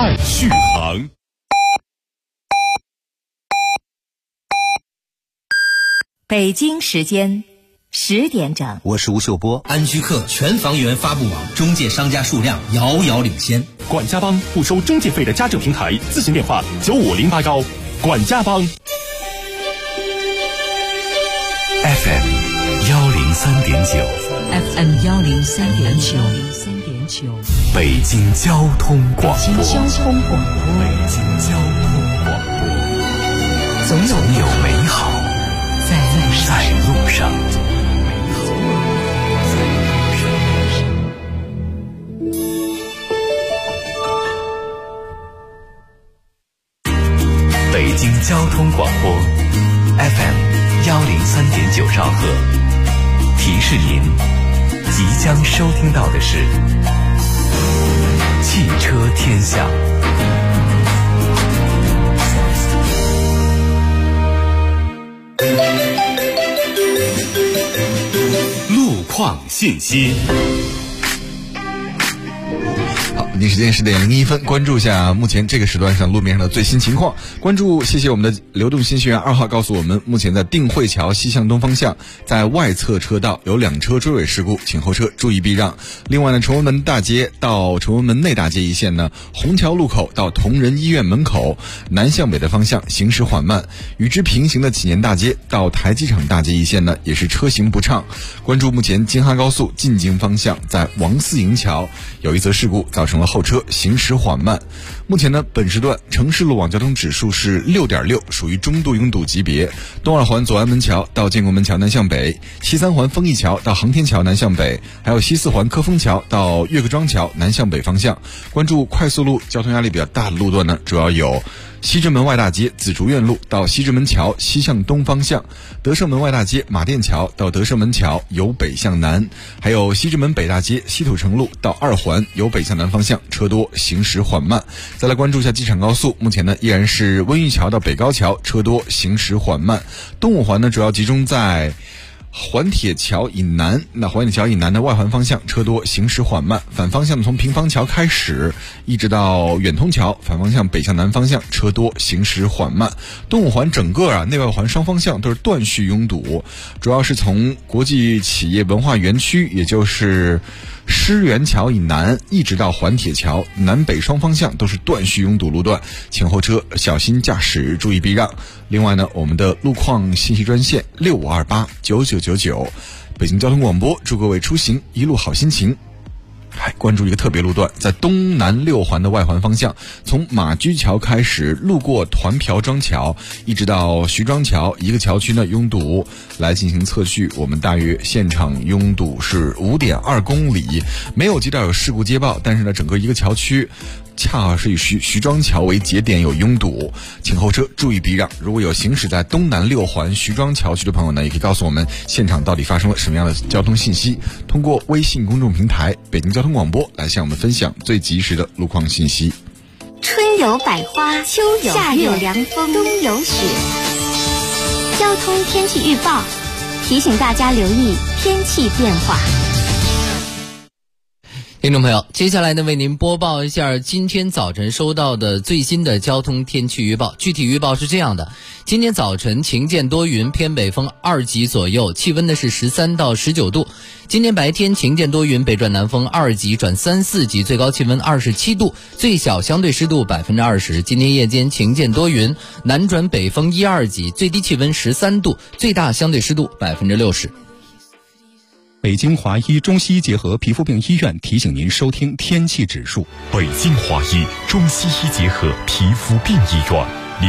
爱续航。 北京时间10点整， 我是吴秀波。 安居客全房源发布网中介商家数量遥遥领先。 管家帮不收中介费的家政平台，咨询电话95081。管家帮 FM 103.9 FM 103.9 北京交通广播。 北京交通广播，总有美好在路上。 北京交通广播 FM 103.9兆赫，提示您即将收听到的是汽车天下。 路况信息。 好，北京时间10点01分，关注一下目前这个时段上路面上的最新情况。谢谢我们的流动信息员2号告诉我们，目前在定慧桥西向东方向，在外侧车道有2车追尾事故，请后车注意避让。另外呢，崇文门大街到崇文门内大街一线呢，虹桥路口到同仁医院门口南向北的方向行驶缓慢。与之平行的启年大街到台机场大街一线呢，也是车行不畅。关注目前京哈高速进京方向，在王四营桥有一则事故，造成了后车行驶缓慢。目前呢，本时段城市路网交通指数是6.6，属于中度拥堵级别。东2环左安门桥到建国门桥南向北，西3环丰益桥到航天桥南向北，还有西4环科丰桥到岳各庄桥南向北方向。关注快速路交通压力比较大的路段呢，主要有西直门外大街紫竹院路到西直门桥西向东方向，德胜门外大街马甸桥到德胜门桥由北向南，还有西直门北大街西土城路到2环由北向南方向，车多行驶缓慢。再来关注一下机场高速，目前呢依然是温榆桥到北高桥车多行驶缓慢。东5环呢主要集中在环铁桥以南，那环铁桥以南的外环方向车多行驶缓慢，反方向从平房桥开始一直到远通桥反方向北向南方向车多行驶缓慢。东5环整个内外环双方向都是断续拥堵，主要是从国际企业文化园区，也就是狮园桥以南一直到环铁桥南北双方向都是断续拥堵路段，请后车小心驾驶，注意避让。另外呢，我们的路况信息专线65289999，北京交通广播祝各位出行一路好心情。还关注一个特别路段，在东南6环的外环方向，从马驹桥开始路过团瓢庄桥一直到徐庄桥一个桥区呢拥堵，来进行测序，我们大约现场拥堵是5.2公里，没有接到有事故接报，但是呢整个一个桥区恰好是以徐庄桥为节点有拥堵，请后车注意避让。如果有行驶在东南6环徐庄桥区的朋友呢，也可以告诉我们现场到底发生了什么样的交通信息，通过微信公众平台北京交通广播来向我们分享最及时的路况信息。 春有百花，秋有夏有凉风，冬有雪。交通天气预报提醒大家留意天气变化。 听众朋友，接下来呢，为您播报一下今天早晨收到的最新的交通天气预报。具体预报是这样的：今天早晨晴间多云，偏北风2级左右，气温呢是13到19度。今天白天晴间多云，北转南风2级转3、4级，最高气温27度，最小相对湿度20%。今天夜间晴间多云，南转北风1、2级，最低气温13度，最大相对湿度60%。 北京华医中西医结合皮肤病医院提醒您收听天气指数。 北京华医中西医结合皮肤病医院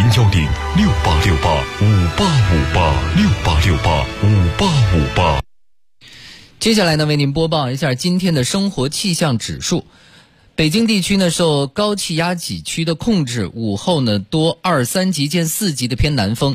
，0868585858，68685858。 接下来呢，为您播报一下今天的生活气象指数。北京地区呢，受高气压脊区的控制，午后呢多2、3级见4级的偏南风，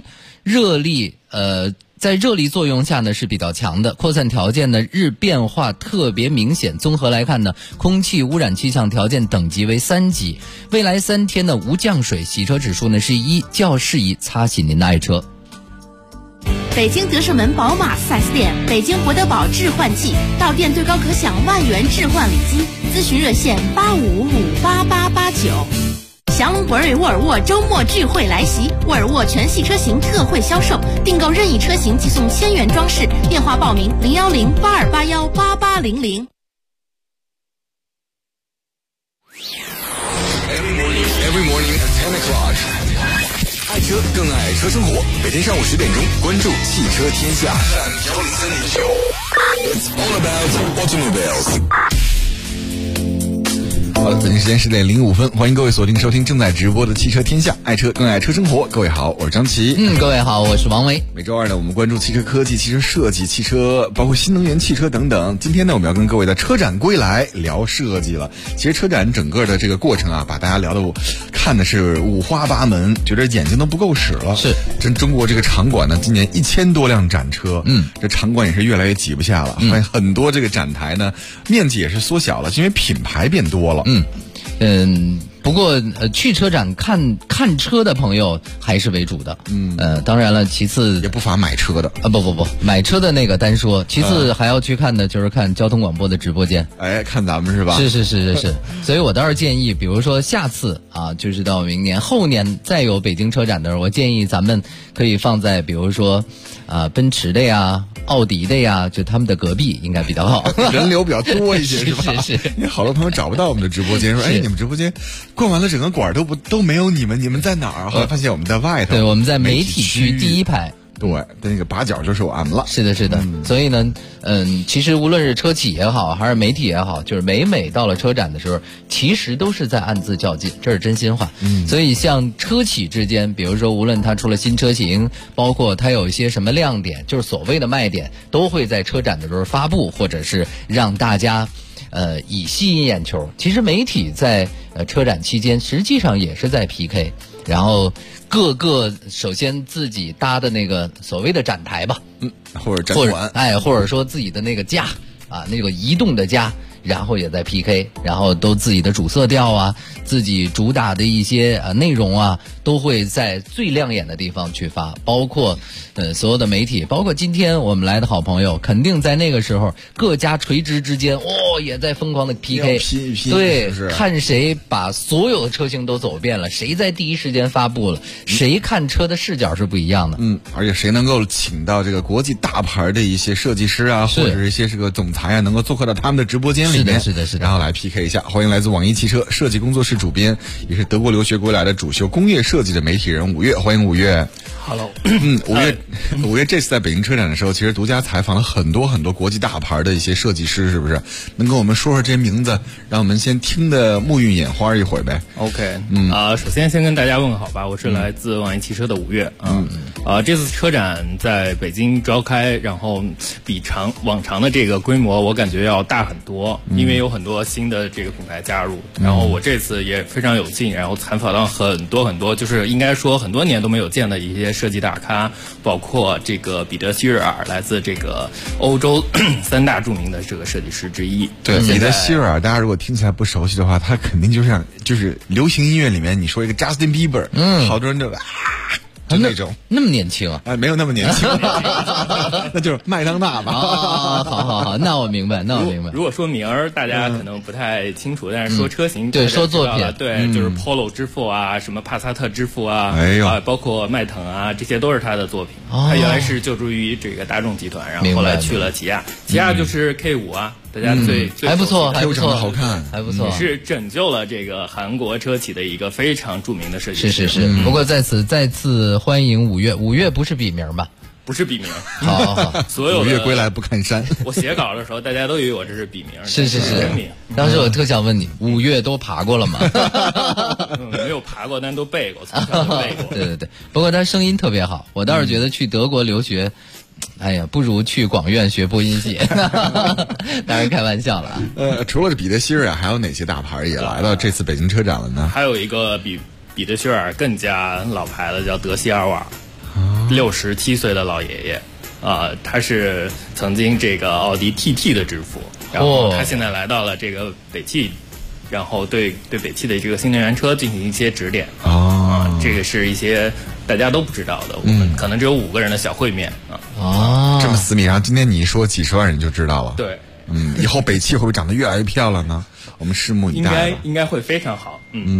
在热力作用下呢是比较强的，扩散条件呢日变化特别明显。综合来看呢，空气污染气象条件等级为3级。未来3天呢无降水，洗车指数呢是1，较适宜擦洗您的爱车。 北京德胜门宝马 4S 店，北京博德堡置换季，到店最高可享1万元置换礼金，咨询热线85558889。 祥龙博瑞沃尔沃周末聚会来袭，沃尔沃全系车型特惠销售，订购任意车型即送1000元装饰。电话报名010-8281-8800。 Every morning at 10 o'clock， 爱车更爱车生活。每天上午10点钟，关注汽车天下。It's all about automobiles。好的，北京时间10点05分，欢迎各位锁定收听正在直播的汽车天下，爱车更爱车生活。各位好，我是张琪。 各位好，我是王维。 每周二呢，我们关注汽车科技、汽车设计、汽车包括新能源汽车等等。今天呢，我们要跟各位的车展归来聊设计了。其实车展整个的这个过程啊，把大家聊的看的是五花八门，觉得眼睛都不够使了。 是， 中国这个场馆呢，今年1000多辆展车，这场馆也是越来越挤不下了。很多这个展台呢，面积也是缩小了，因为品牌变多了。 不过去车展看车的朋友还是为主的。当然了，其次也不乏买车的啊，不，买车的那个单说，其次还要去看的就是看交通广播的直播间。 看咱们是吧？ 是。所以我倒是建议，比如说下次啊，就是到明年后年再有北京车展的时候，我建议咱们可以放在比如说奔驰的呀、奥迪的呀，就他们的隔壁应该比较好， 人流比较多一些是吧？ 是。 因为好多朋友找不到我们的直播间，说你们直播间逛完了整个馆都没有你们在哪儿？后来发现我们在外头， 对，我们在媒体区第一排。 对，那个把角就是我们了。 是的。所以呢，其实无论是车企也好，还是媒体也好，就是每到了车展的时候，其实都是在暗自较劲，这是真心话。所以像车企之间，比如说无论它出了新车型，包括它有一些什么亮点，就是所谓的卖点，都会在车展的时候发布，或者是让大家以吸引眼球。其实媒体在车展期间实际上也是在 PK， 然后各个首先自己搭的那个所谓的展台吧， 或者展馆， 或者说自己的那个架啊，那个移动的架，然后也在 PK， 然后都自己的主色调啊，自己主打的一些内容啊，都会在最亮眼的地方去发，包括所有的媒体，包括今天我们来的好朋友，肯定在那个时候各家垂直之间也在疯狂的 PK， 对，看谁把所有的车型都走遍了，谁在第一时间发布了，谁看车的视角是不一样的。 而且谁能够请到这个国际大牌的一些设计师啊，或者是一些这个总裁啊，能够做客到他们的直播间里面， 是的， 然后来 PK 一下。欢迎来自网易汽车设计工作室主编，也是德国留学归来的主修工业设计的媒体人5月，欢迎5月。 Hello， 5月这次在北京车展的时候，其实独家采访了很多国际大牌的一些设计师，是不是？能跟我们说说这些名字，让我们先听得目晕眼花一会儿呗。 OK，首先跟大家问好吧，我是来自网易汽车的5月这次车展在北京召开，然后比往常的这个规模，我感觉要大很多，因为有很多新的这个品牌加入，然后我这次也非常有幸，然后采访到很多，就是应该说很多年都没有见的一些设计大咖，包括这个彼得希瑞尔，来自这个欧洲3大著名的这个设计师之一。 对，彼得希瑞尔，大家如果听起来不熟悉的话，他肯定就是流行音乐里面你说一个 Justin Bieber，好多人就就那种那么年轻啊？ 没有那么年轻，那就是麦当娜吧。 好，那我明白。 如果说名儿，大家可能不太清楚，但是说车型， 对，说作品， 对，就是 Polo 之父啊，什么帕萨特之父啊，包括迈腾啊，这些都是他的作品。他原来是就职于这个大众集团，然后后来去了起亚，起亚就是 K5啊。大家最还不错， 长得好看， 还不错， 也是拯救了这个韩国车企的一个非常著名的设计师。 是。不过再次欢迎5月，5月不是笔名吧？ 不是笔名。 好， 所有 5月归来不看山。 我写稿的时候，大家都以为我这是笔名。 是真名。 当时我特想问你，5月都爬过了吗？ 没有爬过，但都背过，从小就背过。 对。不过他声音特别好，我倒是觉得去德国留学。哎呀，不如去广院学播音系，当然开玩笑了。 除了彼得希瑞尔，还有哪些大牌也来到这次北京车展了呢？ 还有一个比彼得希瑞尔更加老牌的，叫德西尔瓦，67岁的老爷爷他是曾经这个奥迪 TT 的之父，然后他现在来到了这个北汽，然后对北汽的这个新能源车进行一些指点这个是一些大家都不知道的，我们可能只有5个人的小会面这么私密，然后今天你一说几十万人就知道了。 对， 以后北汽会不会长得越来越漂亮呢？我们拭目以待。 应该会非常好。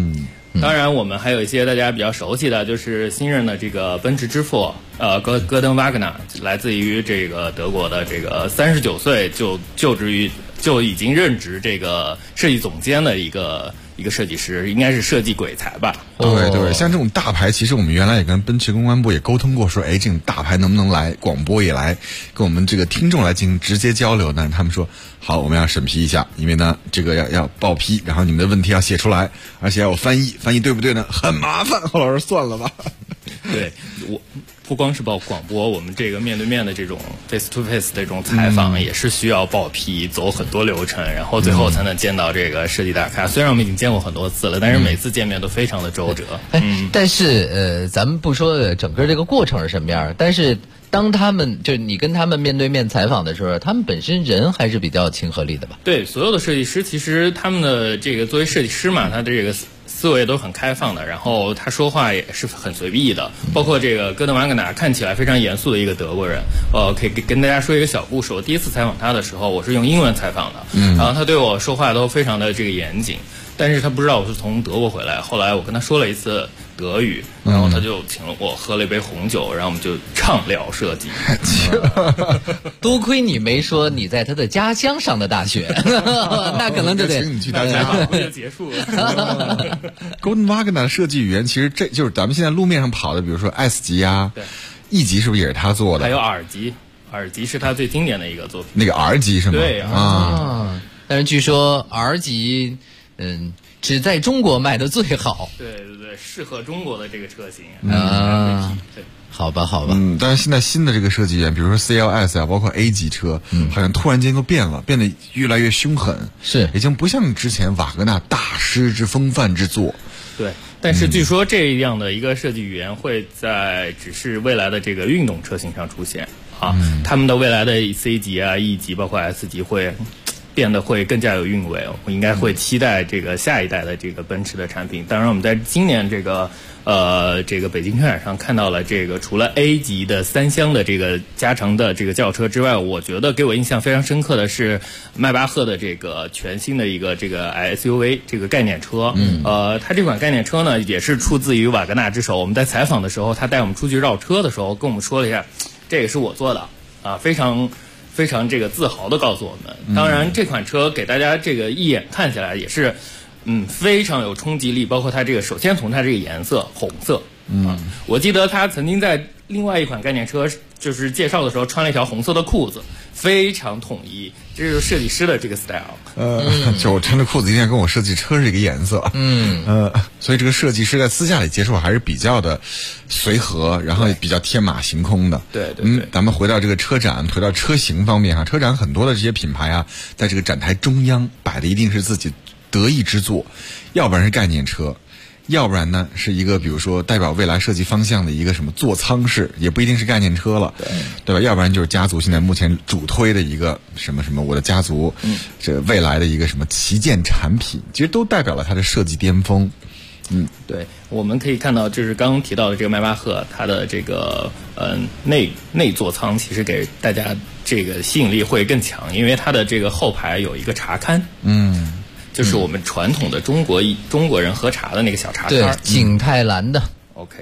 当然，我们还有一些大家比较熟悉的，就是新任的这个奔驰之父，戈登瓦格纳，来自于这个德国的这个39岁就已经任职这个设计总监的一个设计师，应该是设计鬼才吧？ 对，像这种大牌，其实我们原来也跟奔驰公关部也沟通过，说，这种大牌能不能来广播也来跟我们这个听众来进行直接交流呢？他们说好，我们要审批一下，因为呢这个要报批，然后你们的问题要写出来，而且要有翻译对不对呢？很麻烦。侯老师算了吧。 对，我不光是报广播，我们这个面对面的这种 face to face 的这种采访也是需要报批，走很多流程，然后最后才能见到这个设计大咖。虽然我们已经见过很多次了，但是每次见面都非常的周折。 但是咱们不说整个这个过程是什么样，但是当他们就你跟他们面对面采访的时候，他们本身人还是比较亲和力的吧？ 对，所有的设计师其实他们的这个作为设计师嘛，他的这个思维都很开放的，然后他说话也是很随意的。包括这个戈登瓦格纳看起来非常严肃的一个德国人，可以跟大家说一个小故事。我第一次采访他的时候，我是用英文采访的，然后他对我说话都非常的这个严谨，但是他不知道我是从德国回来。后来我跟他说了一次德语，然后他就请了我喝了一杯红酒，然后我们就畅聊设计。 多亏你没说你在他的家乡上的大学，那可能就得请你去他家就结束了。 Golden Wagner 的设计语言，其实这就是咱们现在路面上跑的，比如说 S 级啊，E 级是不是也是他做的？ 还有R 级，耳机是他最经典的一个作品。 那个 R 级是吗？ 对啊，但是据说 R 级，只在中国卖的最好。 对对对，适合中国的这个车型啊。 对， 好吧，好吧。 但是现在新的这个设计员，比如说 CLS 啊，包括 A 级车，好像突然间都变了，变得越来越凶狠， 是已经不像之前瓦格纳大师之风范之作。 对，但是据说这样的一个设计语言会在只是未来的这个运动车型上出现啊，他们的未来的 C 级啊、E 级，包括 S 级会变得会更加有韵味。我应该会期待这个下一代的这个奔驰的产品。当然，我们在今年这个北京车展上看到了这个除了 A 级的3厢的这个加长的这个轿车之外，我觉得给我印象非常深刻的是迈巴赫的这个全新的一个这个 SUV 这个概念车。它这款概念车呢也是出自于瓦格纳之手。我们在采访的时候，他带我们出去绕车的时候跟我们说了一下，这个是我做的啊，非常这个自豪的告诉我们。当然，这款车给大家这个一眼看起来也是，非常有冲击力。包括它这个，首先从它这个颜色，红色。我记得他曾经在另外一款概念车就是介绍的时候穿了一条红色的裤子，非常统一，这就是设计师的这个 style。 就我穿着裤子一定要跟我设计车是一个颜色。所以这个设计师在私下里接触还是比较的随和，然后也比较天马行空的。 对对对。 咱们回到这个车展，回到车型方面哈，车展很多的这些品牌啊，在这个展台中央摆的一定是自己得意之作，要不然是概念车。要不然呢，是一个比如说代表未来设计方向的一个什么座舱式，也不一定是概念车了，对吧？要不然就是家族现在目前主推的一个什么我的家族，这未来的一个什么旗舰产品，其实都代表了它的设计巅峰。 对，我们可以看到，就是刚刚提到的这个迈巴赫，它的这个内座舱其实给大家这个吸引力会更强，因为它的这个后排有一个茶龛。就是我们传统的中国人喝茶的那个小茶对，景泰蓝的。 OK，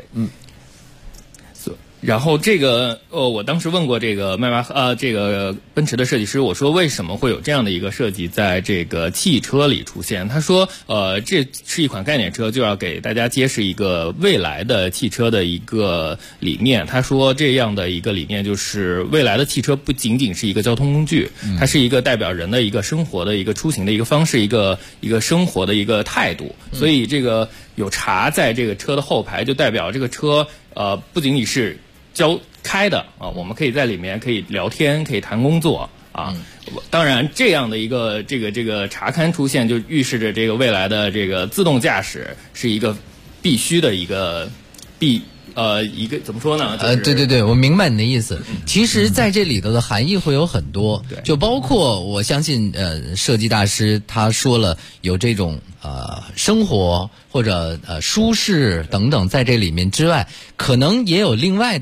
然后这个我当时问过这个这个奔驰的设计师，我说为什么会有这样的一个设计在这个汽车里出现？他说这是一款概念车，就要给大家揭示一个未来的汽车的一个理念。他说这样的一个理念就是未来的汽车不仅仅是一个交通工具，它是一个代表人的一个生活的一个出行的一个方式，一个生活的一个态度。所以这个有茶在这个车的后排，就代表这个车不仅仅是开的啊，我们可以在里面可以聊天，可以谈工作啊。当然，这样的一个这个茶龛出现，就预示着这个未来的这个自动驾驶是一个必须的一个一个怎么说呢？ 对，我明白你的意思。其实在这里头的含义会有很多，就包括我相信设计大师他说了有这种生活或者舒适等等在这里面之外，可能也有另外的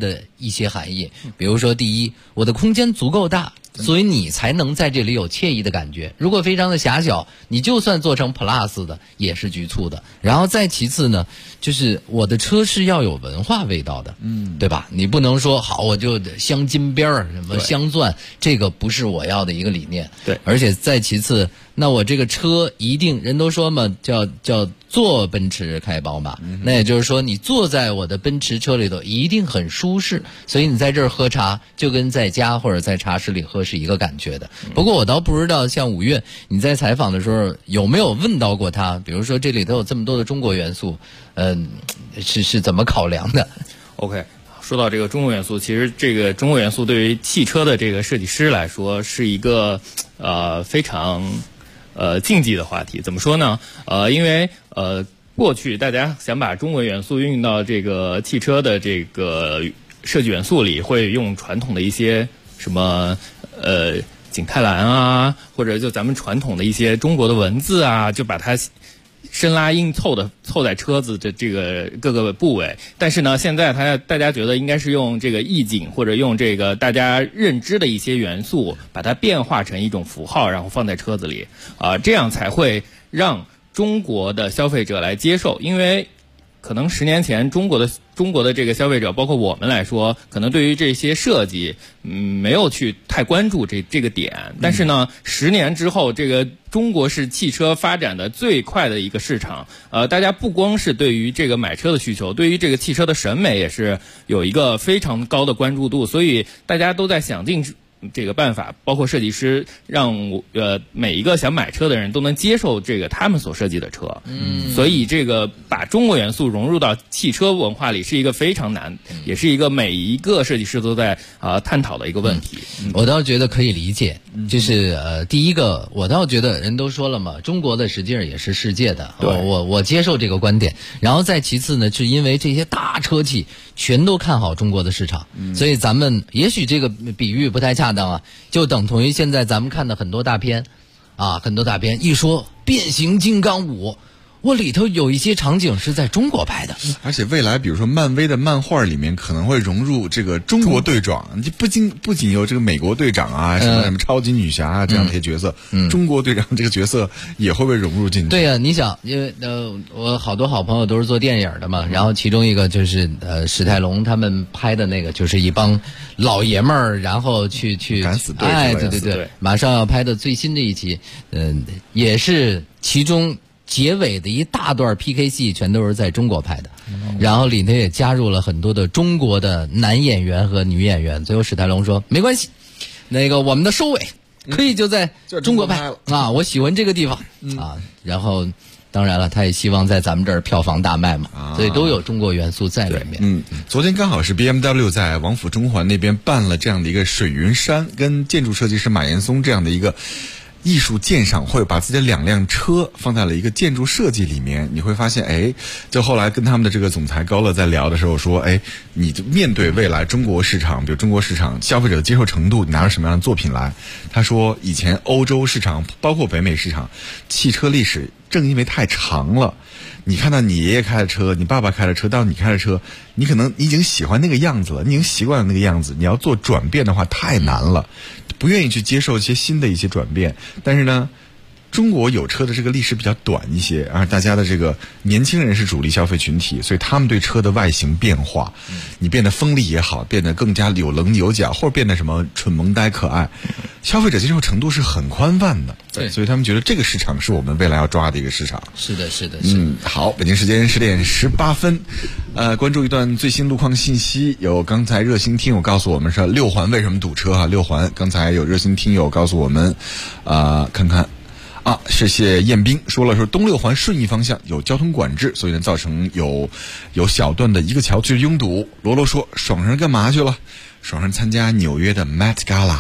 一些含义。比如说，第一，我的空间足够大，所以你才能在这里有惬意的感觉。如果非常的狭小，你就算做成 Plus 的也是局促的。然后再其次呢，就是我的车是要有文化味道的，对吧？你不能说好我就镶金边儿什么镶钻，这个不是我要的一个理念。 对， 而且再其次，那我这个车一定，人都说嘛，叫坐奔驰开宝马，那也就是说你坐在我的奔驰车里头一定很舒适，所以你在这儿喝茶就跟在家或者在茶室里喝是一个感觉的。不过我倒不知道像5月你在采访的时候有没有问到过他，比如说这里头有这么多的中国元素，是怎么考量的 ？OK。说到这个中国元素，其实这个中国元素对于汽车的这个设计师来说是一个非常禁忌的话题。怎么说呢？因为过去大家想把中国元素运用到这个汽车的这个设计元素里，会用传统的一些什么景泰蓝啊，或者就咱们传统的一些中国的文字啊，就把它深拉硬凑的凑在车子的这个各个部位。但是呢，现在大家觉得应该是用这个意境或者用这个大家认知的一些元素，把它变化成一种符号，然后放在车子里这样才会让中国的消费者来接受。因为可能10年前中国的这个消费者，包括我们来说，可能对于这些设计没有去太关注这个点。但是呢，10年之后，这个中国是汽车发展的最快的一个市场。大家不光是对于这个买车的需求，对于这个汽车的审美也是有一个非常高的关注度，所以大家都在想尽这个办法，包括设计师，让每一个想买车的人都能接受这个他们所设计的车。所以这个把中国元素融入到汽车文化里是一个非常难，也是一个每一个设计师都在探讨的一个问题。 我倒觉得可以理解，就是第一个，我倒觉得人都说了嘛，中国的实际上也是世界的，我接受这个观点。然后再其次呢，是因为这些大车企全都看好中国的市场，所以咱们也许这个比喻不太恰当啊，就等同于现在咱们看的很多大片一说变形金刚5，我里头有一些场景是在中国拍的， 而且未来比如说漫威的漫画里面可能会融入这个中国队长，你不仅有这个美国队长啊，什么超级女侠啊这样的一些角色，中国队长这个角色也会被融入进去。 对呀，你想，因为我好多好朋友都是做电影的嘛，然后其中一个就是史泰龙他们拍的那个，就是一帮老爷们儿，然后去敢死队， 对，马上要拍的最新的一期，也是其中结尾的一大段 PK 戏全都是在中国拍的，然后里头也加入了很多的中国的男演员和女演员。最后史泰龙说没关系，那个我们的收尾可以就在中国拍啊，我喜欢这个地方啊。然后当然了，他也希望在咱们这儿票房大卖嘛，所以都有中国元素在里面。 昨天刚好是 BMW 在王府中环那边办了这样的一个水云山跟建筑设计师马岩松这样的一个艺术鉴赏会，把自己的2辆车放在了一个建筑设计里面。你会发现，就后来跟他们的这个总裁高乐在聊的时候说，你就面对未来中国市场，比如中国市场消费者的接受程度，你拿出什么样的作品来？他说，以前欧洲市场包括北美市场，汽车历史正因为太长了，你看到你爷爷开的车，你爸爸开的车，到你开的车，你可能已经喜欢那个样子了，你已经习惯了那个样子，你要做转变的话太难了，不愿意去接受一些新的一些转变。但是呢，中国有车的这个历史比较短一些，而大家的这个年轻人是主力消费群体，所以他们对车的外形变化，你变得锋利也好，变得更加有棱有角，或者变得什么蠢萌呆可爱，消费者接受程度是很宽泛的。对，所以他们觉得这个市场是我们未来要抓的一个市场。 是的。 好，北京时间10点18分，关注一段最新路况信息。有刚才热心听友告诉我们是6环为什么堵车6环，刚才有热心听友告诉我们，看看。谢谢彦兵说东6环顺义方向有交通管制，所以呢造成有小段的一个桥区拥堵。罗罗说爽人干嘛去了？爽人参加纽约的 Met Gala。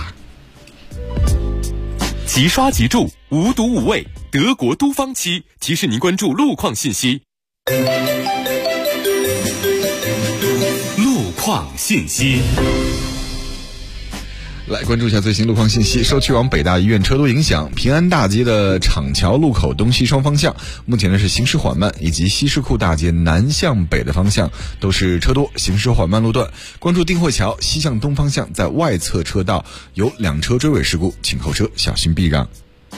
即刷即住，无毒无味，德国都方漆提示您关注路况信息。路况信息。 来关注一下最新路况信息。受去往北大医院车多影响，平安大街的厂桥路口东西双方向目前呢是行驶缓慢，以及西市库大街南向北的方向都是车多，行驶缓慢路段。关注定慧桥西向东方向在外侧车道有2车追尾事故，请后车小心避让。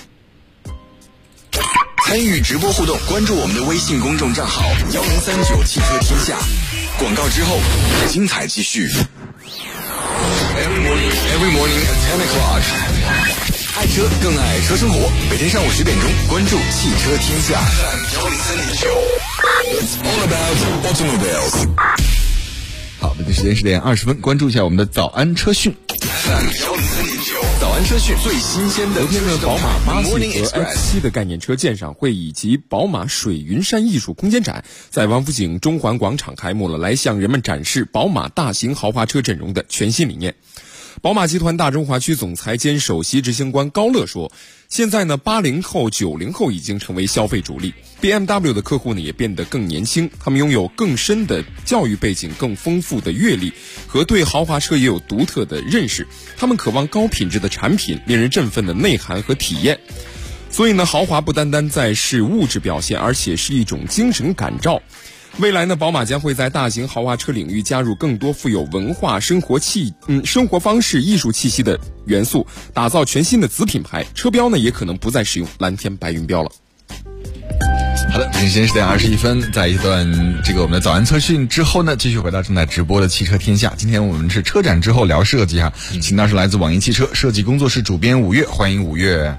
参与直播互动，关注我们的微信公众账号1039汽车天下。广告之后，精彩继续。Every morning at 10 o'clock， 爱车更爱车生活。每天上午10点钟，关注汽车天下。It's all about automobiles。 好，北京时间10点20分，关注一下我们的早安车讯。 早安车讯最新鲜的。 昨天的宝马8系和 X7 的概念车鉴赏会以及宝马水云山艺术空间展在王府井中环广场开幕了，来向人们展示宝马大型豪华车阵容的全新理念。宝马集团大中华区总裁兼首席执行官高乐说，现在呢80后90后已经成为消费主力， BMW 的客户呢也变得更年轻，他们拥有更深的教育背景，更丰富的阅历和对豪华车也有独特的认识，他们渴望高品质的产品，令人振奋的内涵和体验。所以呢，豪华不单单在是物质表现，而且是一种精神感召。未来呢，宝马将会在大型豪华车领域加入更多富有文化、生活方式、艺术气息的元素，打造全新的子品牌。车标呢，也可能不再使用蓝天白云标了。 好的，北京时间10点21分，在一段我们的早安测讯之后呢，继续回到正在直播的汽车天下。今天我们是车展之后聊设计请到是来自网易汽车设计工作室主编5月，欢迎5月。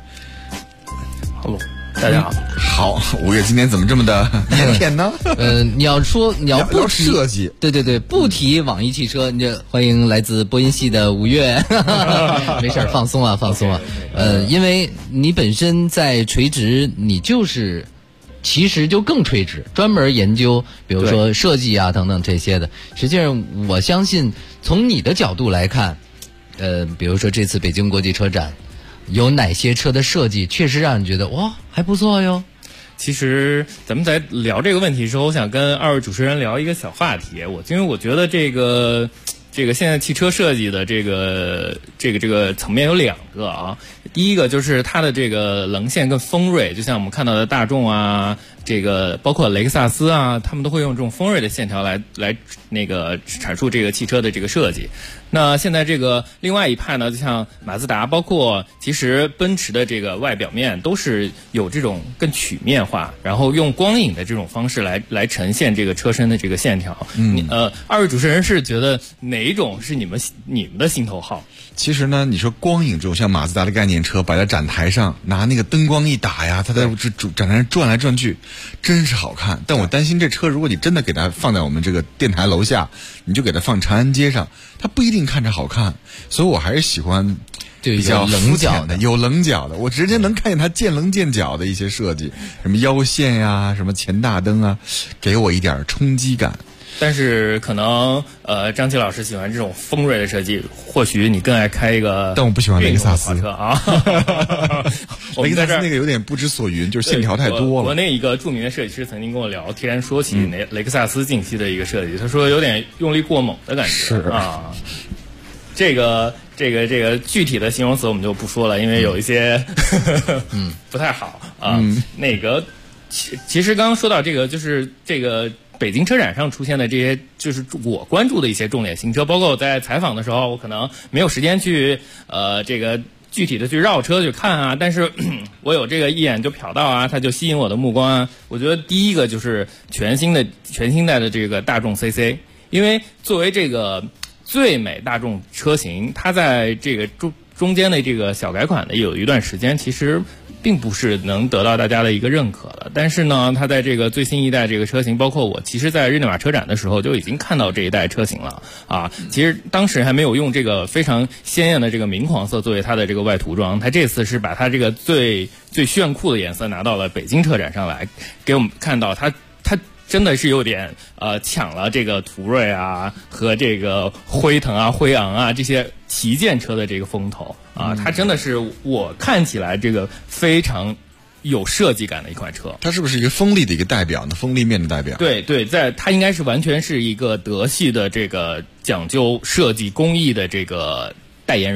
Hello。大家好。 好，5月今天怎么这么的腼腆呢？ 你要不提设计， 对，不提网易汽车，你就欢迎来自播音系的5月。没事，放松啊。因为你本身在垂直，你其实就更垂直，专门研究比如说设计啊等等这些的。实际上我相信从你的角度来看，比如说这次北京国际车展有哪些车的设计确实让你觉得哇还不错哟？ 其实咱们在聊这个问题的时候，我想跟2位主持人聊一个小话题。因为我觉得这个现在汽车设计的这个层面有2个啊。第一个就是它的这个棱线更锋锐，就像我们看到的大众啊，包括雷克萨斯啊，他们都会用这种锋锐的线条来阐述这个汽车的这个设计。那现在另外一派呢，就像马自达，包括其实奔驰的这个外表面都是有这种更曲面化，然后用光影的这种方式来呈现这个车身的这个线条。2位主持人是觉得哪一种是你们的心头好？ 其实呢，你说光影这种像马自达的概念车摆在展台上，拿那个灯光一打呀，它在展台上转来转去，真是好看。但我担心这车，如果你真的给它放在我们这个电台楼下，你就给它放长安街上，它不一定看着好看。所以我还是喜欢比较棱角的，有棱角的，我直接能看见它见棱见角的一些设计，什么腰线呀，什么前大灯啊，给我一点冲击感。 但是可能张琪老师喜欢这种锋锐的设计，或许你更爱开一个， 但我不喜欢雷克萨斯车啊。 雷克萨斯那个有点不知所云，就是线条太多了。 国内一个著名的设计师曾经跟我聊天，说起雷克萨斯近期的一个设计，他说有点用力过猛的感觉。 是啊，这个具体的形容词我们就不说了，因为有一些不太好啊。其实刚刚说到就是北京车展上出现的这些，就是我关注的一些重点新车，包括我在采访的时候，我可能没有时间去具体的去绕车去看啊，但是我有一眼就瞟到啊，它就吸引我的目光啊。我觉得第一个就是全新代的这个大众 CC， 因为作为这个最美大众车型，它在这个中间的这个小改款的有一段时间，其实并不是能得到大家的一个认可的。但是呢，它在这个最新一代这个车型，包括我其实在日内瓦车展的时候就已经看到这一代车型了啊。其实当时还没有用这个非常鲜艳的这个明黄色作为它的这个外涂装，它这次是把它这个最炫酷的颜色拿到了北京车展上来，给我们看到它真的是有点抢了这个途锐啊和这个辉腾啊辉昂啊这些旗舰车的这个风头啊，它真的是我看起来这个非常有设计感的一款车。 它是不是一个锋利的一个代表呢？锋利面的代表？ 对，它应该是完全是一个德系的这个讲究设计工艺的这个代言人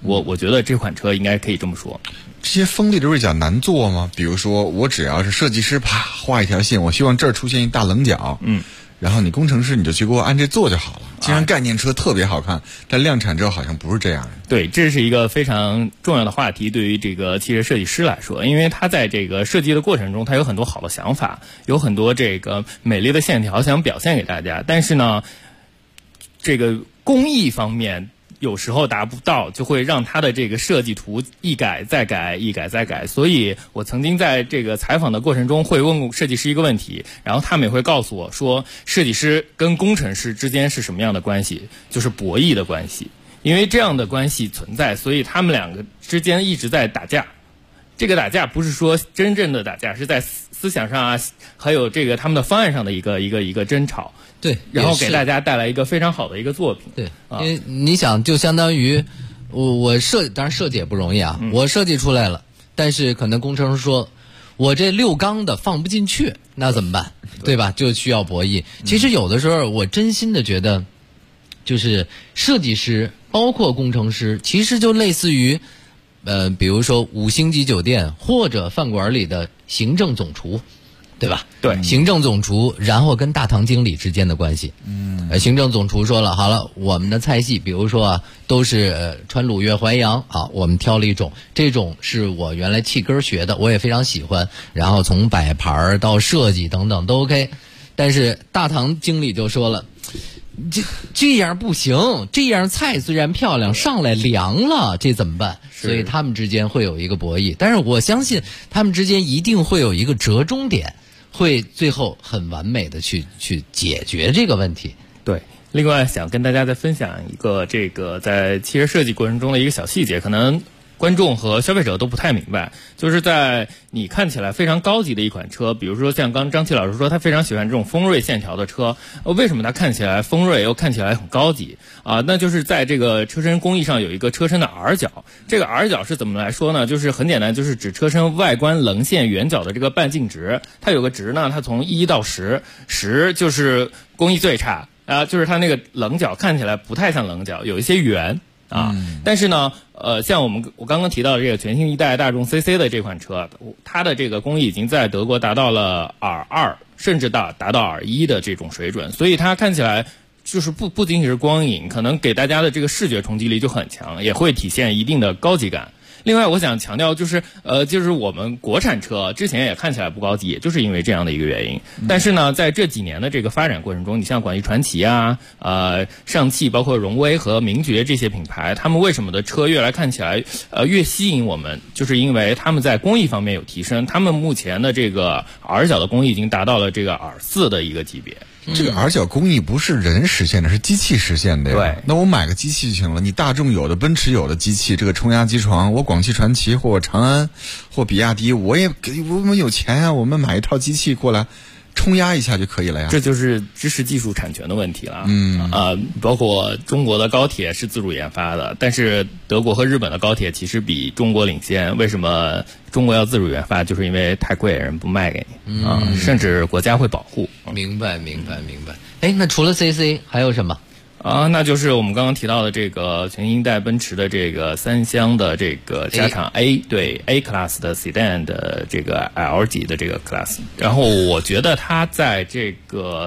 我觉得这款车应该可以这么说。 这些锋利的锐角难做吗？比如说，我只要是设计师啪画一条线，我希望这儿出现一大棱角，然后你工程师你就去给我按这做就好了。既然概念车特别好看，但量产之后好像不是这样的。 对，这是一个非常重要的话题，对于这个汽车设计师来说，因为他在这个设计的过程中，他有很多好的想法，有很多这个美丽的线条想表现给大家，但是呢，这个工艺方面有时候达不到，就会让他的这个设计图一改再改，一改再改。所以我曾经在这个采访的过程中会问设计师一个问题，然后他们也会告诉我说，设计师跟工程师之间是什么样的关系，就是博弈的关系。因为这样的关系存在，所以他们两个之间一直在打架。这个打架不是说真正的打架，是在思想上啊，还有这个他们的方案上的一个争吵。 对， 然后给大家带来一个非常好的一个作品。 对，因为你想，就相当于我当然设计也不容易啊，我设计出来了，但是可能工程师说我这6缸的放不进去，那怎么办？对吧？就需要博弈。其实有的时候我真心的觉得，就是设计师包括工程师，其实就类似于比如说5星级酒店或者饭馆里的行政总厨。对吧？ 对， 行政总厨，然后跟大堂经理之间的关系。行政总厨说了，好了，我们的菜系，比如说啊，都是川鲁粤淮扬，好，我们挑了一种，这种是我原来气根学的，我也非常喜欢。然后从摆盘到设计等等都 OK， 但是大堂经理就说了，这样不行，这样菜虽然漂亮，上来凉了，这怎么办？所以他们之间会有一个博弈，但是我相信他们之间一定会有一个折中点。会最后很完美的去解决这个问题。 对，另外想跟大家再分享一个这个在汽车设计过程中的一个小细节，可能观众和消费者都不太明白，就是在你看起来非常高级的一款车，比如说像刚张琪老师说他非常喜欢这种锋锐线条的车，为什么它看起来锋锐又看起来很高级啊？那就是在这个车身工艺上有一个车身的耳角，这个耳角是怎么来说呢？就是很简单，就是指车身外观棱线圆角的这个半径值，它有个值呢，它从1到10就是工艺最差啊，就是它那个棱角看起来不太像棱角，有一些圆。但是呢，像我刚刚提到的这个全新一代大众 CC 的这款车，它的这个工艺已经在德国达到了R2，甚至达到R1的这种水准，所以它看起来就是不仅仅是光影，可能给大家的这个视觉冲击力就很强，也会体现一定的高级感。另外我想强调就是我们国产车之前也看起来不高级，也就是因为这样的一个原因。但是呢，在这几年的这个发展过程中，你像广汽传祺啊、上汽，包括荣威和名爵这些品牌，他们为什么的车越来看起来越吸引我们，就是因为他们在工艺方面有提升，他们目前的这个耳角的工艺已经达到了这个R4的一个级别。 这个耳角工艺不是人实现的，是机器实现的呀。 对， 那我买个机器就行了。你大众有的，奔驰有的机器，这个冲压机床，我广汽传祺或长安或比亚迪，我们有钱呀，我们买一套机器过来冲压一下就可以了呀。 这就是知识技术产权的问题了。包括中国的高铁是自主研发的，但是德国和日本的高铁其实比中国领先。为什么中国要自主研发？就是因为太贵，人不卖给你甚至国家会保护。 明白。哎，那除了 CC 还有什么？ 那就是我们刚刚提到的这个全新一代奔驰的这个3厢的这个加长 A class 的 sedan 的这个 L 级的这个 class。然后我觉得它在这个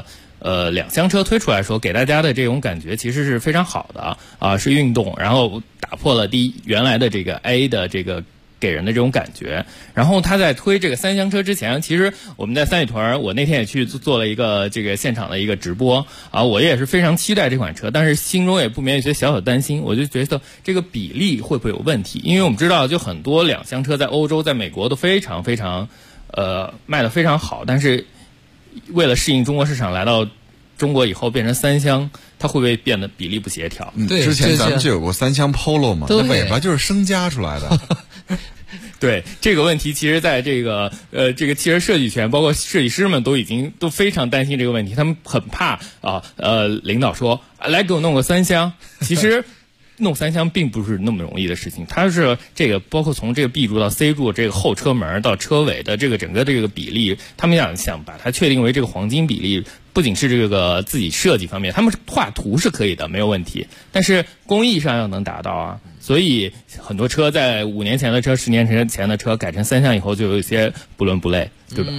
2厢车推出来说，给大家的这种感觉其实是非常好的是运动，然后打破了原来的这个 A 的这个给人的这种感觉。然后他在推这个3厢车之前，其实我们在三里屯，我那天也去做了一个这个现场的一个直播我也是非常期待这款车，但是心中也不免有些小小担心，我就觉得这个比例会不会有问题？因为我们知道就很多2厢车在欧洲在美国都非常非常卖得非常好，但是为了适应中国市场来到中国以后变成3厢，它会不会变得比例不协调？ 之前咱们就有过3厢 Polo 嘛，那尾巴就是生加出来的。 对这个问题，其实在这个汽车设计圈，包括设计师们都非常担心这个问题，他们很怕领导说来给我弄个3厢。其实弄3厢并不是那么容易的事情，它是这个包括从这个 B 柱到 C 柱，这个后车门到车尾的这个整个这个比例，他们想把它确定为这个黄金比例，不仅是这个自己设计方面，他们画图是可以的，没有问题，但是工艺上要能达到啊。所以很多车在5年前的车、10年前的车改成3厢以后，就有一些不伦不类，对吧？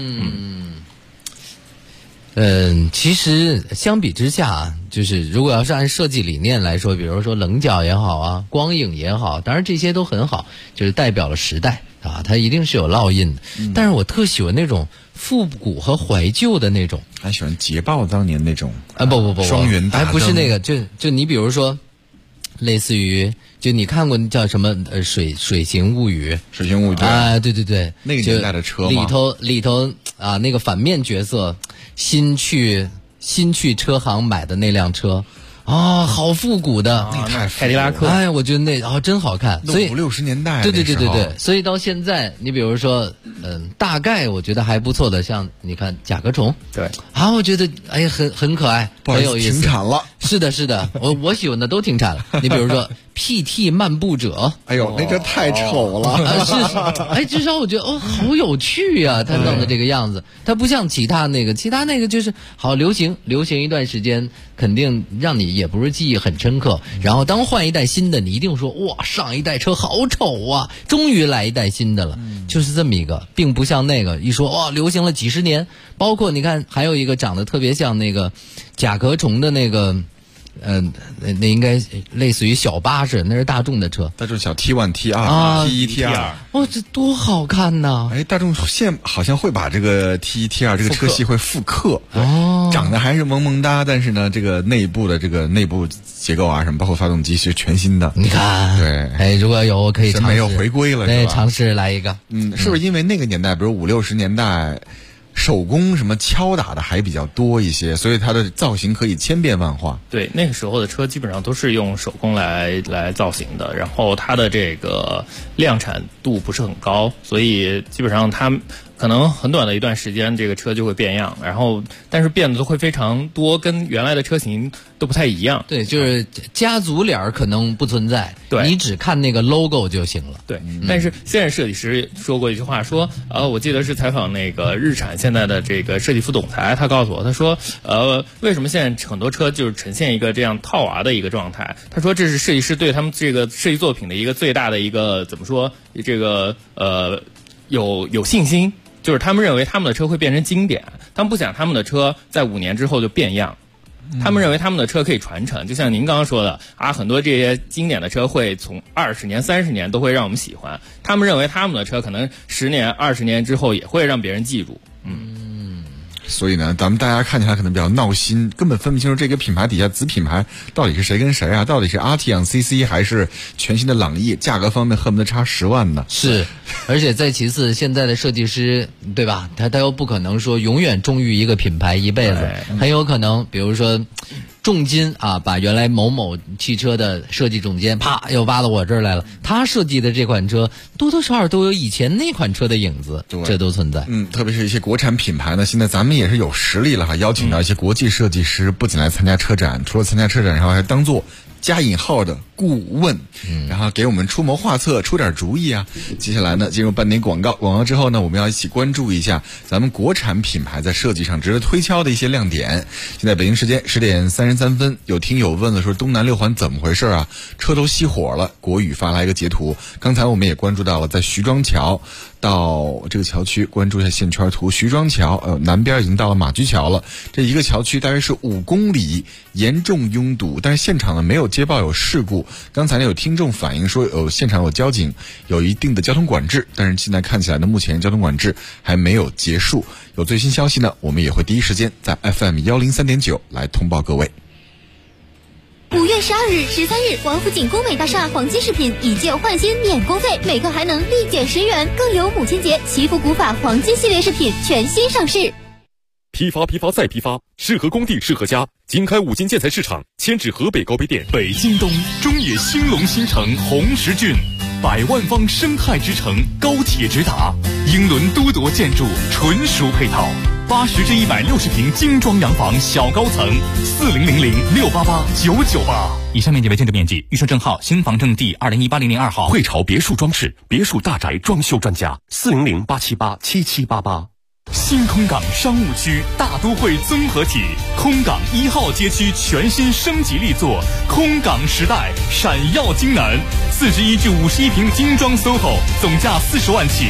其实相比之下，就是如果要是按设计理念来说，比如说棱角也好啊，光影也好，当然这些都很好，就是代表了时代啊，它一定是有烙印的。但是我特喜欢那种复古和怀旧的那种， 还喜欢捷豹当年那种不， 双圆大灯， 还不是那个，就你比如说，类似于就你看过叫什么水形物语？ 水形物语啊，对， 那个年代的车吗？ 里头啊，那个反面角色新去车行买的那辆车。啊，好复古的， 那太凯迪拉克， 哎，我觉得真好看，所以 50、60年代， 对，所以到现在，你比如说，大概我觉得还不错的，像你看甲壳虫， 对， 啊，我觉得哎很可爱，很有意思， 停产了， 是的，我喜欢的都停产了，你比如说 PT 漫步者， 哎呦，那个太丑了， 是，至少我觉得好有趣啊，他弄的这个样子，他不像其他那个就是好流行一段时间，肯定让你也不是记忆很深刻，然后当换一代新的，你一定说哇，上一代车好丑啊，终于来一代新的了，就是这么一个，并不像那个一说哇，流行了几十年，包括你看还有一个长得特别像那个甲壳虫的那个。那应该类似于小巴士，那是大众的车， 大众小 T1、T2、T1、T2， 这多好看呐！ 哎，大众现好像会把这个 T1、T2这个车系会复刻，长得还是萌萌哒，但是呢，这个内部的这个内部结构啊什么，包括发动机是全新的。 你看， 对， 哎，如果有可以尝试， 没有回归了， 对，尝试来一个。 是不是因为那个年代，比如50、60年代？手工什么敲打的还比较多一些，所以它的造型可以千变万化。 对，那个时候的车基本上都是用手工来造型的，然后它的这个量产度不是很高，所以基本上它可能很短的一段时间，这个车就会变样，然后但是变的都会非常多，跟原来的车型都不太一样。 对，就是家族脸可能不存在， 对， 你只看那个 logo 就行了。 对，但是现在设计师说过一句话，说我记得是采访那个日产现在的这个设计副总裁，他告诉我，他说为什么现在很多车就是呈现一个这样套娃的一个状态？他说这是设计师对他们这个设计作品的一个最大的一个怎么说？这个有信心。就是他们认为他们的车会变成经典，他们不想他们的车在5年之后就变样，他们认为他们的车可以传承，就像您刚刚说的很多这些经典的车会从20年、30年都会让我们喜欢，他们认为他们的车可能10年、20年之后也会让别人记住。 所以呢，咱们大家看起来可能比较闹心，根本分不清楚这个品牌底下子品牌到底是谁跟谁啊？到底是阿提昂 CC 还是全新的朗逸？价格方面恨不得差10万呢。 是，而且再其次，现在的设计师对吧？他又不可能说永远忠于一个品牌一辈子，很有可能，比如说重金把原来某某汽车的设计总监啪又挖到我这儿来了，他设计的这款车多多少少都有以前那款车的影子，这都存在。 特别是一些国产品牌呢，现在咱们也是有实力了邀请到一些国际设计师，不仅来参加车展，除了参加车展，然后还当做加引号的顾问，然后给我们出谋划策，出点主意啊。接下来呢，进入半点广告之后呢，我们要一起关注一下咱们国产品牌在设计上值得推敲的一些亮点。现在北京时间10点33分，有听友问了说东南6环怎么回事啊？车都熄火了。国语发来一个截图，刚才我们也关注到了，在徐庄桥到这个桥区，关注一下线圈图，徐庄桥南边已经到了马驹桥了，这一个桥区大约是5公里，严重拥堵，但是现场呢没有接报有事故。刚才呢有听众反映说现场有交警有一定的交通管制，但是现在看起来呢目前交通管制还没有结束。有最新消息呢，我们也会第一时间在 FM 103.9来通报各位。 5月12日、13日，王府井工美大厦黄金饰品以旧换新免工费，每个还能立减10元，更有母亲节祈福古法黄金系列饰品全新上市。 批发再批发，适合工地适合家。经开5金建材市场，迁至河北高碑店。北京东中野兴隆新城红石郡，100万方生态之城，高铁直达，英伦都铎建筑纯属配套。 80至160平精装洋房小高层，4000-688-998。以上面积为建筑面积，预售证号新房证第2018-002号。 汇潮别墅装饰别墅大宅装修专家，400-878-7788。 新空港商务区大都会综合体，空港1号街区全新升级力作，空港时代闪耀京南，41至51平精装 SOHO， 总价40万起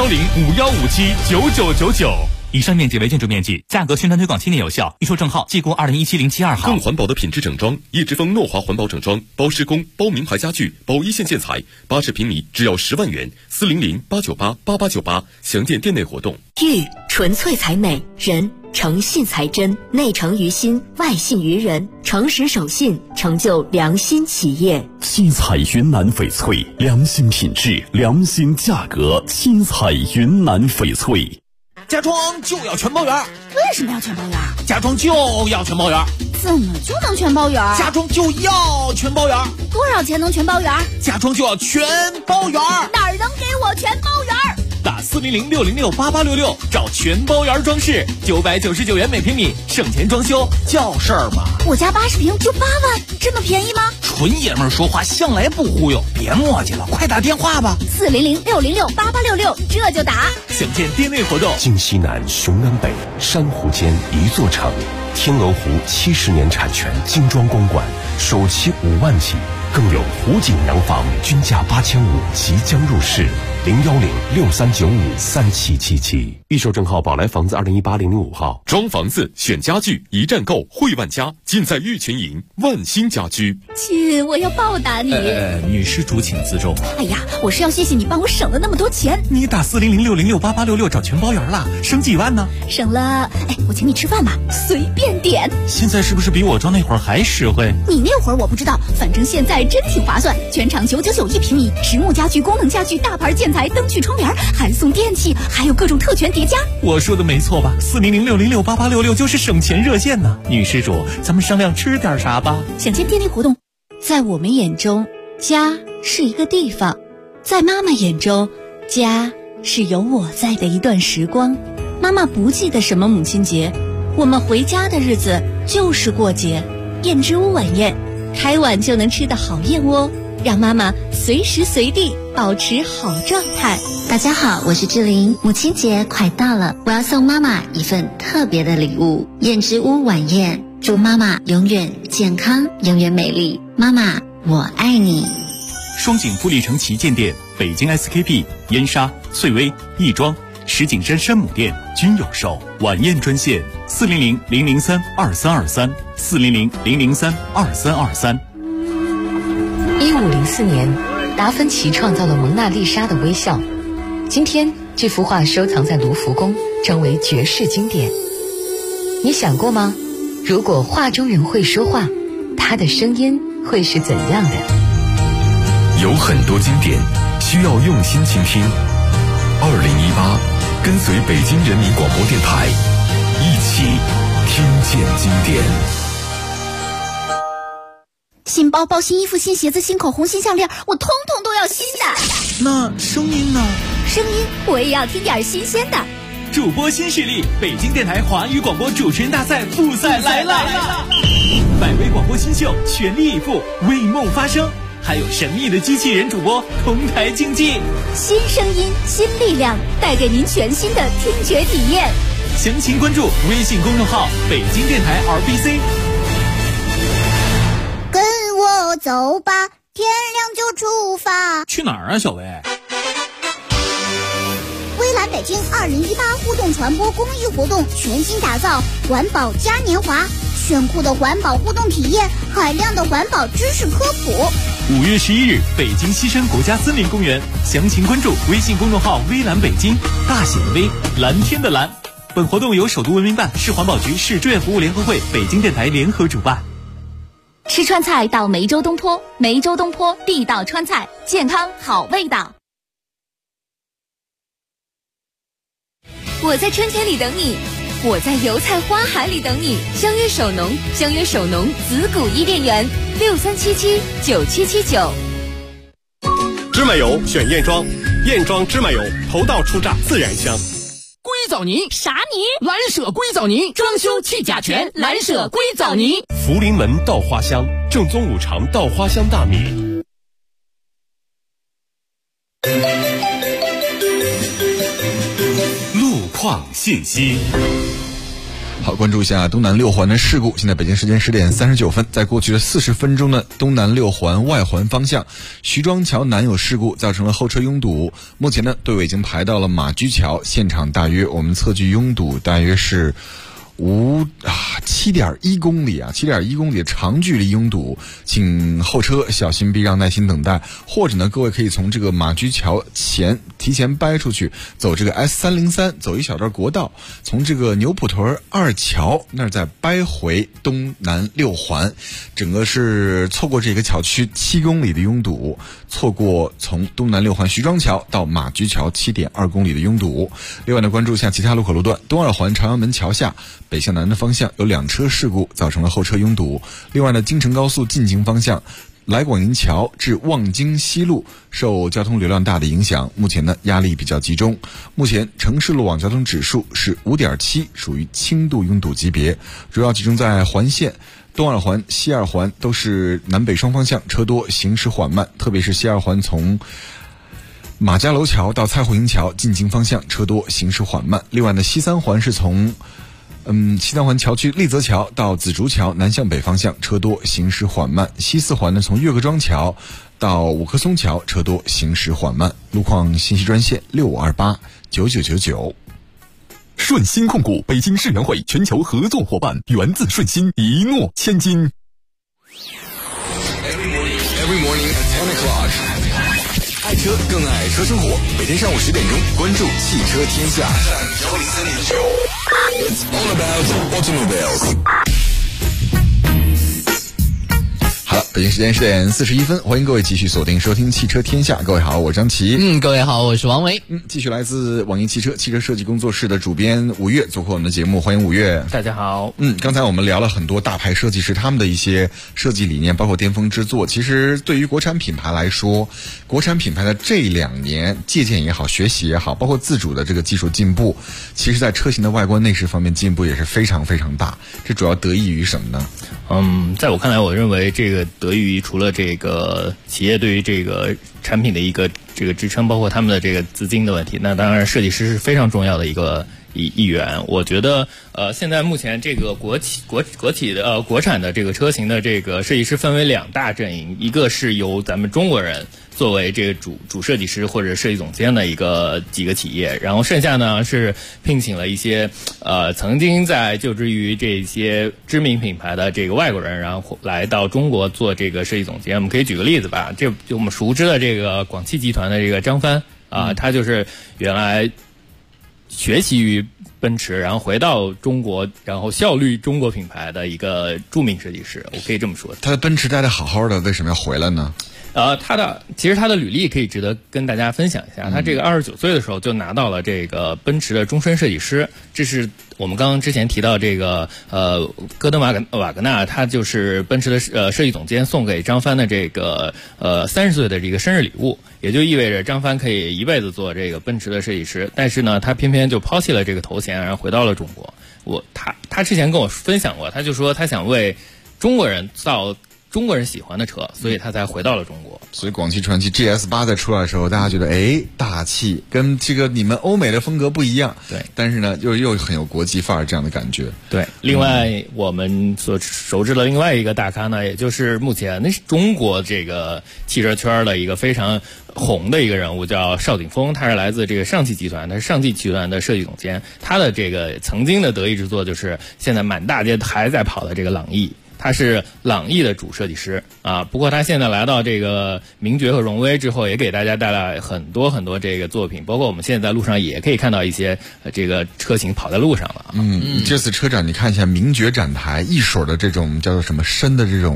，010-5157-9999。以上面积为建筑面积，价格宣传推广7年有效，预售证号记过2017-072号。 更环保的品质整装，叶之峰诺华环保整装，包施工、包名牌家具、包一线建材，80平米只要10万元，400-898-8898，详见店内活动。 玉纯粹才美，人诚信才真，内诚于心，外信于人，诚实守信，成就良心企业。 七彩云南翡翠，良心品质，良心价格，七彩云南翡翠。 家装就要全包圆。 为什么要全包圆？ 家装就要全包圆。 怎么就能全包圆？ 家装就要全包圆。 多少钱能全包圆？ 家装就要全包圆。 哪儿能给我全包圆？ 打400-606-8866找全包圆装饰，999元每平米，省钱装修叫事儿吗？ 我家80平就8万，这么便宜吗？ 纯爷们儿说话向来不忽悠，别磨叽了，快打电话吧。 400-606-8866，这就打。 详见店内活动。 京西南、雄安北，珊瑚间一座城。天鹅湖70年产权精装公馆，首期5万起，更有湖景洋房均价8500即将入市。010-6395-3777，预售证号宝来房子2018-005号。 装房子选家具，一站购汇万家，尽在玉泉营万兴家居。 亲，我要报答你。 女施主请自重。 哎呀，我是要谢谢你帮我省了那么多钱。 你打400-606-8866找全包圆了，省几万呢？ 省了，我请你吃饭吧，随便点。 现在是不是比我装那会儿还实惠？ 你那会儿我不知道，反正现在真挺划算，全场999一平米，实木家具、功能家具、大牌建材、灯具、窗帘，还送电器，还有各种特权叠加。 我说的没错吧？400-606-8866就是省钱热线呢。女施主，咱们商量吃点啥吧。 想见店内活动。在我们眼中，家是一个地方；在妈妈眼中，家是有我在的一段时光。妈妈不记得什么母亲节，我们回家的日子就是过节。燕之屋晚宴，开碗就能吃的好燕窝，让妈妈随时随地保持好状态。 大家好，我是志玲。母亲节快到了，我要送妈妈一份特别的礼物——燕之屋晚宴，祝妈妈永远健康，永远美丽。妈妈，我爱你。 双井富力城旗舰店、北京 SKP、燕莎、翠微、亦庄、石景山山姆店均有售。晚宴专线400-003-2323 400-003-2323。 1504年，达芬奇创造了蒙娜丽莎的微笑。今天，这幅画收藏在卢浮宫，成为绝世经典。你想过吗？如果画中人会说话，他的声音会是怎样的？ 有很多经典需要用心倾听。2018，跟随北京人民广播电台，一起听见经典。 新包包、新衣服、新鞋子、新口红、新项链，我通通都要新的。 那声音呢？ 声音我也要听点新鲜的。 主播新势力，北京电台华语广播主持人大赛复赛来了！100位广播新秀全力以赴，为梦发声。还有神秘的机器人主播同台竞技， 新声音、新力量，带给您全新的听觉体验。 详情关注微信公众号“北京电台 RBC”。 跟我走吧，天亮就出发。 去哪儿啊，小薇？ 微蓝北京2018互动传播公益活动全新打造环保嘉年华，炫酷的环保互动体验，海量的环保知识科普。 5月11日，北京西山国家森林公园，详情关注微信公众号“微蓝北京”，大写的微，蓝天的蓝。本活动由首都文明办、市环保局、市志愿服务联合会、北京电台联合主办。 吃川菜到梅州东坡，梅州东坡地道川菜，健康好味道。我在春天里等你，我在油菜花海里等你。相约首农，相约首农紫谷伊甸园，63779779。 芝麻油选燕庄，燕庄芝麻油头道出榨自然香。 归藻泥。 啥泥？ 蓝舍硅藻泥，装修去甲醛，蓝舍硅藻泥。 福临门稻花香，正宗五常稻花香大米。 路况信息。 好，关注一下东南六环的事故。现在北京时间10点39分，在过去的40分钟呢，东南六环外环方向徐庄桥南有事故，造成了后车拥堵。目前呢，队伍已经排到了马驹桥，现场大约我们测距拥堵大约是7.1公里啊，7.1公里的长距离拥堵，请后车小心避让，耐心等待。或者呢，各位可以从这个马驹桥前提前掰出去，走这个 S303，走一小段国道，从这个牛埔屯二桥那儿再掰回东南六环，整个是错过这个桥区7公里的拥堵，错过从东南六环徐庄桥到马驹桥7.2公里的拥堵。另外呢，关注一下其他路口路段，东二环朝阳门桥下北向南的方向有2车事故，造成了后车拥堵。另外呢，京承高速进京方向来广营桥至望京西路受交通流量大的影响，目前呢压力比较集中。目前城市路网交通指数是5.7，属于轻度拥堵级别，主要集中在环线。东二环、西二环都是南北双方向车多，行驶缓慢，特别是西二环从马家楼桥到蔡胡营桥进京方向车多，行驶缓慢。另外呢，西三环是从西三环桥区立泽桥到紫竹桥南向北方向车多，行驶缓慢。西四环呢，从岳各庄桥到五棵松桥车多，行驶缓慢。路况信息专线65289999。 顺鑫控股北京世园会全球合作伙伴，源自顺鑫，一诺千金。 Every morning at 10 o'clock， 爱车更爱车生活。每天上午10点钟，关注汽车天下。It's all about automobiles。 好了，北京时间10点41分，欢迎各位继续锁定收听汽车天下。各位好，我是张琪。 各位好，我是王维。 继续来自网易汽车设计工作室的主编五月做客我们的节目，欢迎五月。 大家好。 刚才我们聊了很多大牌设计师他们的一些设计理念，包括巅峰之作。其实对于国产品牌来说，国产品牌的这2年借鉴也好，学习也好，包括自主的这个技术进步，其实在车型的外观内饰方面进步也是非常非常大。这主要得益于什么呢？ 在我看来，我认为这个得益于除了这个企业对于这个产品的一个这个支撑，包括他们的这个资金的问题，那当然设计师是非常重要的一员。我觉得现在目前这个国产的这个车型的这个设计师分为2大阵营，一个是由咱们中国人作为这个主设计师或者设计总监的几个企业，然后剩下呢是聘请了一些曾经在就职于这些知名品牌的这个外国人，然后来到中国做这个设计总监。我们可以举个例子吧，就我们熟知的这个广汽集团的这个张帆他就是原来学习于奔驰，然后回到中国，然后效力中国品牌的一个著名设计师，我可以这么说。 他的奔驰待得好好的，为什么要回来呢？ 其实他的履历可以值得跟大家分享一下。他这个29岁的时候就拿到了这个奔驰的终身设计师，这是我们刚刚之前提到这个戈登瓦格纳，他就是奔驰的设计总监送给张帆的这个30岁的这个生日礼物，也就意味着张帆可以一辈子做这个奔驰的设计师。但是呢，他偏偏就抛弃了这个头衔，然后回到了中国。他之前跟我分享过，他就说他想为中国人造中国人喜欢的车，所以他才回到了中国。 所以广汽传祺 GS8 在出来的时候，大家觉得大气，跟这个你们欧美的风格不一样。 对， 但是呢又很有国际范儿这样的感觉。 对，另外我们所熟知的另外一个大咖呢，也就是目前那是中国这个汽车圈的一个非常红的一个人物，叫邵景峰，他是来自这个上汽集团，他是上汽集团的设计总监。他的这个曾经的得意之作就是现在满大街还在跑的这个朗逸。他是朗逸的主设计师不过他现在来到这个名爵和荣威之后，也给大家带来很多很多这个作品，包括我们现在在路上也可以看到一些这个车型跑在路上了。 这次车展你看一下名爵展台一水的这种叫做什么深的这种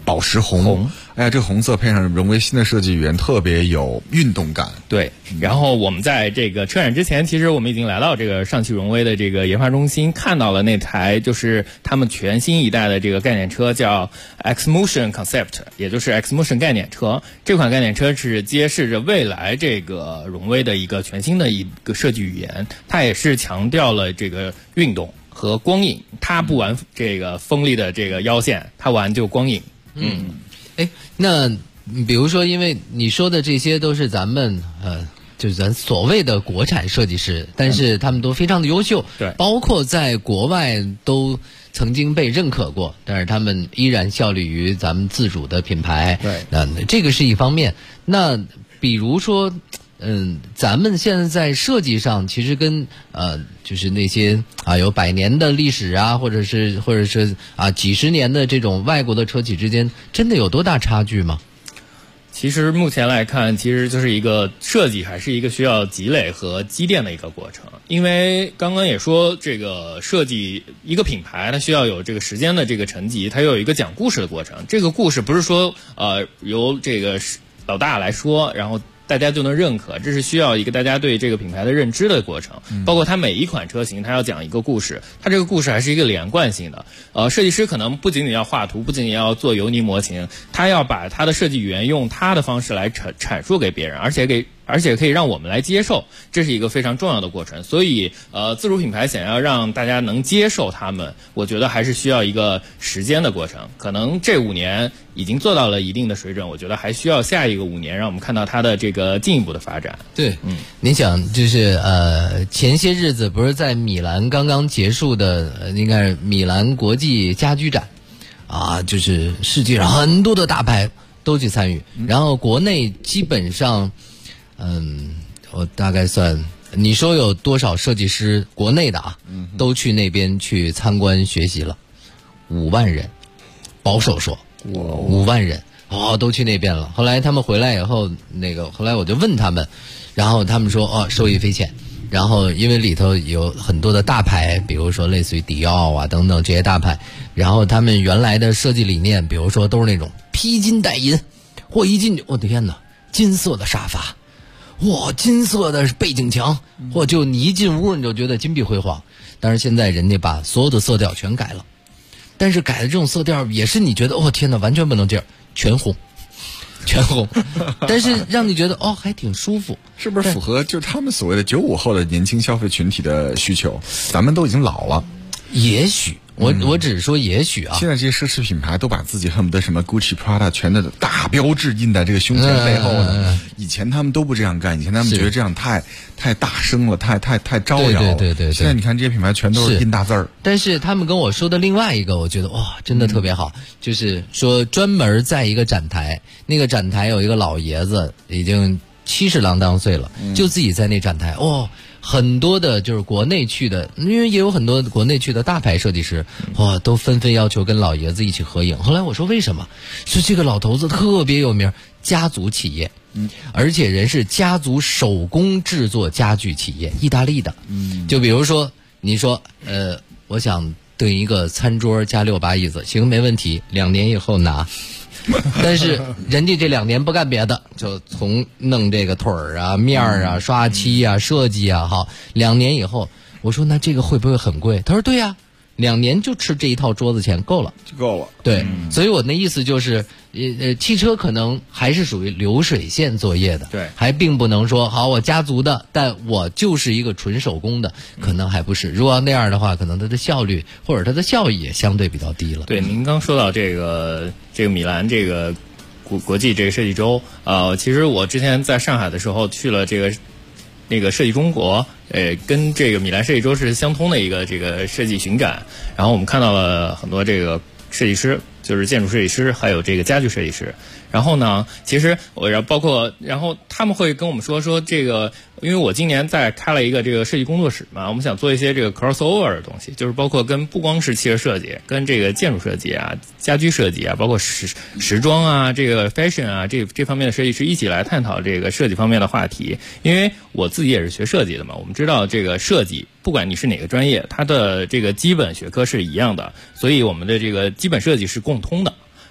宝石红，哎呀，这个红色配上荣威新的设计语言，特别有运动感。 对，然后我们在这个车展之前，其实我们已经来到这个上汽荣威的这个研发中心，看到了那台就是他们全新一代的这个概念车，叫 X-Motion Concept， 也就是 X-Motion 概念车。这款概念车是揭示着未来这个荣威的一个全新的一个设计语言，它也是强调了这个运动和光影，它不玩这个锋利的这个腰线，它玩就光影。 那比如说，因为你说的这些都是咱们就是咱所谓的国产设计师，但是他们都非常的优秀， 对， 包括在国外都曾经被认可过，但是他们依然效力于咱们自主的品牌， 对， 这个是一方面。那比如说，咱们现在在设计上，其实跟就是那些有100年的历史啊，或者是几十年的这种外国的车企之间，真的有多大差距吗？ 其实目前来看，其实就是一个设计还是一个需要积累和积淀的一个过程。因为刚刚也说，这个设计一个品牌，它需要有这个时间的这个沉积，它有一个讲故事的过程。这个故事不是说由这个老大来说，然后大家就能认可，这是需要一个大家对这个品牌的认知的过程。包括它每一款车型，它要讲一个故事，它这个故事还是一个连贯性的。设计师可能不仅仅要画图，不仅仅要做油泥模型，他要把他的设计语言用他的方式来阐述给别人，而且可以让我们来接受，这是一个非常重要的过程。所以自主品牌想要让大家能接受他们，我觉得还是需要一个时间的过程。可能这5年已经做到了一定的水准，我觉得还需要下一个5年让我们看到它的这个进一步的发展。 对，你想就是前些日子不是在米兰刚刚结束的应该是米兰国际家居展就是世界上很多的大牌都去参与，然后国内基本上我大概算，你说有多少设计师国内的都去那边去参观学习了？5万人，保守说，5万人都去那边了。后来他们回来以后，后来我就问他们，然后他们说受益匪浅。然后因为里头有很多的大牌，比如说类似于迪奥啊等等这些大牌，然后他们原来的设计理念，比如说都是那种披金戴银，一进去，我的天哪，金色的沙发。金色的背景墙，就你一进屋你就觉得金碧辉煌。但是现在人家把所有的色调全改了，但是改的这种色调也是你觉得天哪，完全不能这样，全红，但是让你觉得还挺舒服， 是不是符合就是他们所谓的95后的年轻消费群体的需求？咱们都已经老了， 也许。我只是说也许现在这些奢侈品牌都把自己恨不得什么 Gucci、Prada 全的大标志印在这个胸前背后呢。以前他们都不这样干，以前他们觉得这样太大声了，太招摇。对。现在你看这些品牌全都是印大字儿。 但是他们跟我说的另外一个，我觉得真的特别好，就是说专门在一个展台，那个展台有一个老爷子，已经70郎当岁了，就自己在那展台很多的就是国内去的，因为也有很多国内去的大牌设计师，都纷纷要求跟老爷子一起合影。后来我说为什么？是这个老头子特别有名，家族企业，而且人是家族手工制作家具企业，意大利的。就比如说你说我想订一个餐桌加6把椅子，行，没问题，2年以后拿。但是人家这2年不干别的，就从弄这个腿儿啊、面儿啊、刷漆啊、设计啊，2年以后，我说那这个会不会很贵？他说对呀，2年就吃这一套桌子钱够了， 就够了。 对，所以我那意思就是，汽车可能还是属于流水线作业的， 对， 还并不能说好我家族的，但我就是一个纯手工的，可能还不是。如果要那样的话，可能它的效率或者它的效益也相对比较低了。 对，您刚说到这个米兰这个国际这个设计周，其实我之前在上海的时候去了那个设计中国，跟这个米兰设计周是相通的一个这个设计巡展，然后我们看到了很多这个设计师，就是建筑设计师，还有这个家具设计师。然后呢，其实然后他们会跟我们说这个，因为我今年在开了一个这个设计工作室嘛，我们想做一些这个 crossover 的东西，就是包括不光是汽车设计，跟这个建筑设计啊、家居设计啊，包括时装啊、这个 fashion 啊这方面的设计师一起来探讨这个设计方面的话题。因为我自己也是学设计的嘛，我们知道这个设计不管你是哪个专业，它的这个基本学科是一样的，所以我们的这个基本设计是共通的。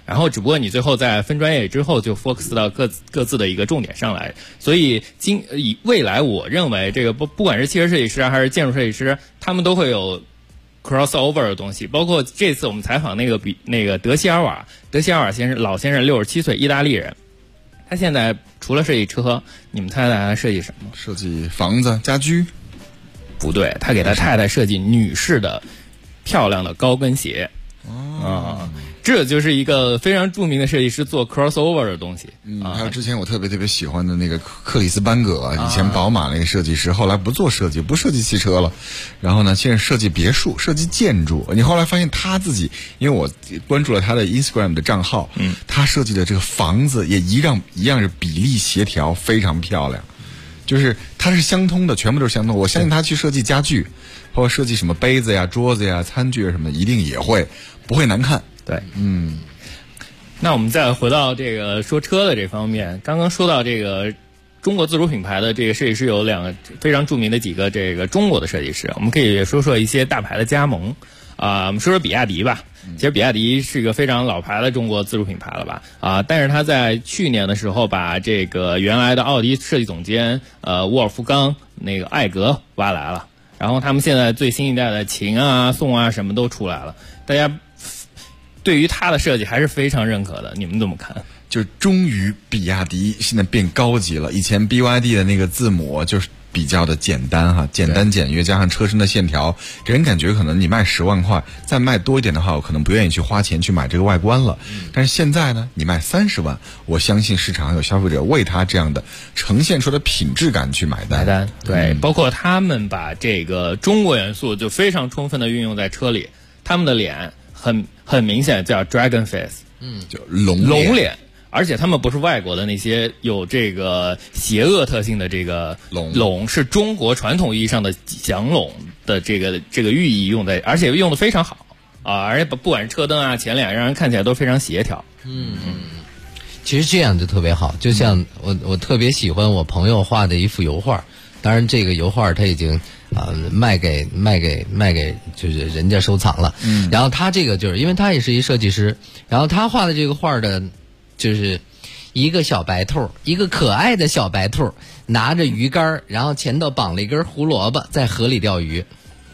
然后只不过你最后在分专业之后就 focus 到各自的一个重点上来。所以以未来我认为这个不管是汽车设计师还是建筑设计师，他们都会有 crossover 的东西。包括这次我们采访那个德西尔瓦先生，老先生67岁，意大利人，他现在除了设计车，你们猜猜他设计什么？ 设计房子家居？ 不对，他给他太太设计女士的漂亮的高跟鞋。这就是一个非常著名的设计师做 crossover 的东西。 还有之前我特别喜欢的那个克里斯班葛，以前宝马那个设计师，后来不做设计，不设计汽车了，然后呢，现在设计别墅、设计建筑。你后来发现他自己，因为我关注了他的 Instagram 的账号，他设计的这个房子也一样是比例协调，非常漂亮。就是它是相通的，全部都是相通。我相信他去设计家具，包括设计什么杯子呀、桌子呀、餐具什么的，一定也不会难看。 对，那我们再回到这个说车的这方面，刚刚说到这个中国自主品牌的这个设计师有两个非常著名的几个这个中国的设计师，我们可以说说一些大牌的加盟。我们说说比亚迪吧。其实比亚迪是一个非常老牌的中国自主品牌了吧？但是他在去年的时候把这个原来的奥迪设计总监沃尔夫冈那个艾格挖来了，然后他们现在最新一代的秦啊、宋啊什么都出来了，大家对于他的设计还是非常认可的，你们怎么看？ 就终于比亚迪现在变高级了，以前 BYD 的那个字母就是比较的简单简单简约，加上车身的线条，给人感觉可能你卖10万块，再卖多一点的话，我可能不愿意去花钱去买这个外观了。但是现在呢，你卖30万，我相信市场上有消费者为它这样的呈现出的品质感去买单。 对，包括他们把这个中国元素就非常充分的运用在车里，他们的脸很明显叫 dragon face， 就龙脸。而且他们不是外国的那些有这个邪恶特性的这个龙，是中国传统意义上的祥龙的这个寓意用在，而且用的非常好而且不管是车灯啊、前脸，让人看起来都非常协调。 其实这样就特别好，就像我特别喜欢我朋友画的一幅油画，当然这个油画他已经卖给就是人家收藏了。然后他这个就是因为他也是一设计师，然后他画的这个画的。就是一个小白兔，一个可爱的小白兔，拿着鱼竿，然后前头绑了一根胡萝卜，在河里钓鱼。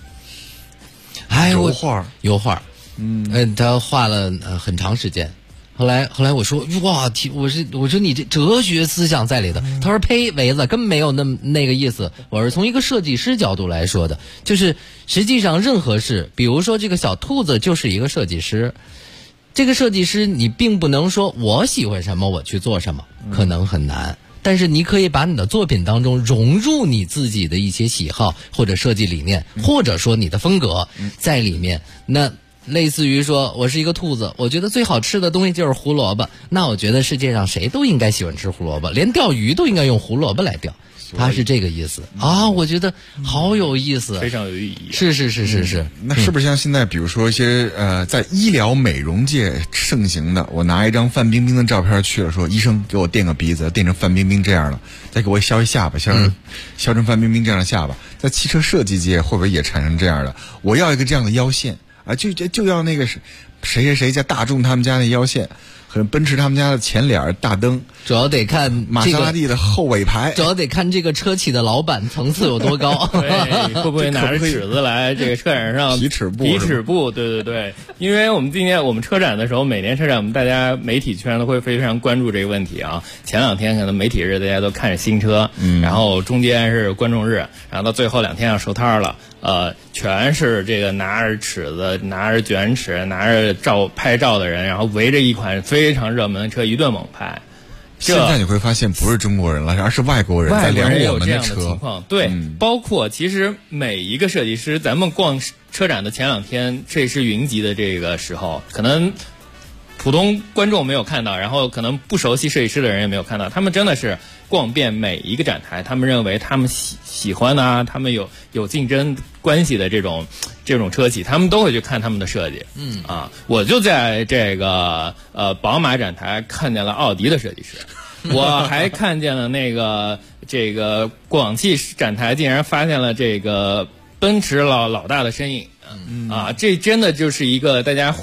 油画，他画了很长时间。后来我说哇，我说你这哲学思想在里头。他说呸，维子根本没有那个意思。我是从一个设计师角度来说的，就是实际上任何事，比如说这个小兔子就是一个设计师。这个设计师你并不能说我喜欢什么我去做什么，可能很难，但是你可以把你的作品当中融入你自己的一些喜好或者设计理念，或者说你的风格在里面。那类似于说我是一个兔子，我觉得最好吃的东西就是胡萝卜，那我觉得世界上谁都应该喜欢吃胡萝卜，连钓鱼都应该用胡萝卜来钓。他是这个意思我觉得好有意思， 非常有意义。 是。 那是不是像现在，比如说一些在医疗美容界盛行的，我拿一张范冰冰的照片去了，说医生给我垫个鼻子，垫成范冰冰这样的，再给我削一下巴，削成范冰冰这样的下巴。在汽车设计界会不会也产生这样的？我要一个这样的腰线就要那个谁家大众他们家那腰线。和奔驰他们家的前脸大灯， 主要得看玛莎拉蒂的后尾排， 主要得看这个车企的老板层次有多高。 对，会不会拿着尺子来这个车展上提尺布？ 对，因为我们今年我们车展的时候，每年车展我们大家媒体圈都会非常关注这个问题啊。前2天可能媒体日大家都看着新车，然后中间是观众日，然后到最后2天要收摊了。全是这个拿着尺子、拿着卷尺、拿着拍照的人，然后围着一款非常热门的车一顿猛拍。 现在你会发现不是中国人了，而是外国人在量我们的车。 情况对，包括其实每一个设计师，咱们逛车展的前2天，设计师云集的这个时候，可能普通观众没有看到，然后可能不熟悉设计师的人也没有看到，他们真的是逛遍每一个展台，他们认为他们喜欢他们有竞争关系的这种车企，他们都会去看他们的设计。我就在这个宝马展台看见了奥迪的设计师，我还看见了这个广汽展台竟然发现了这个奔驰老大的身影。这真的就是一个大家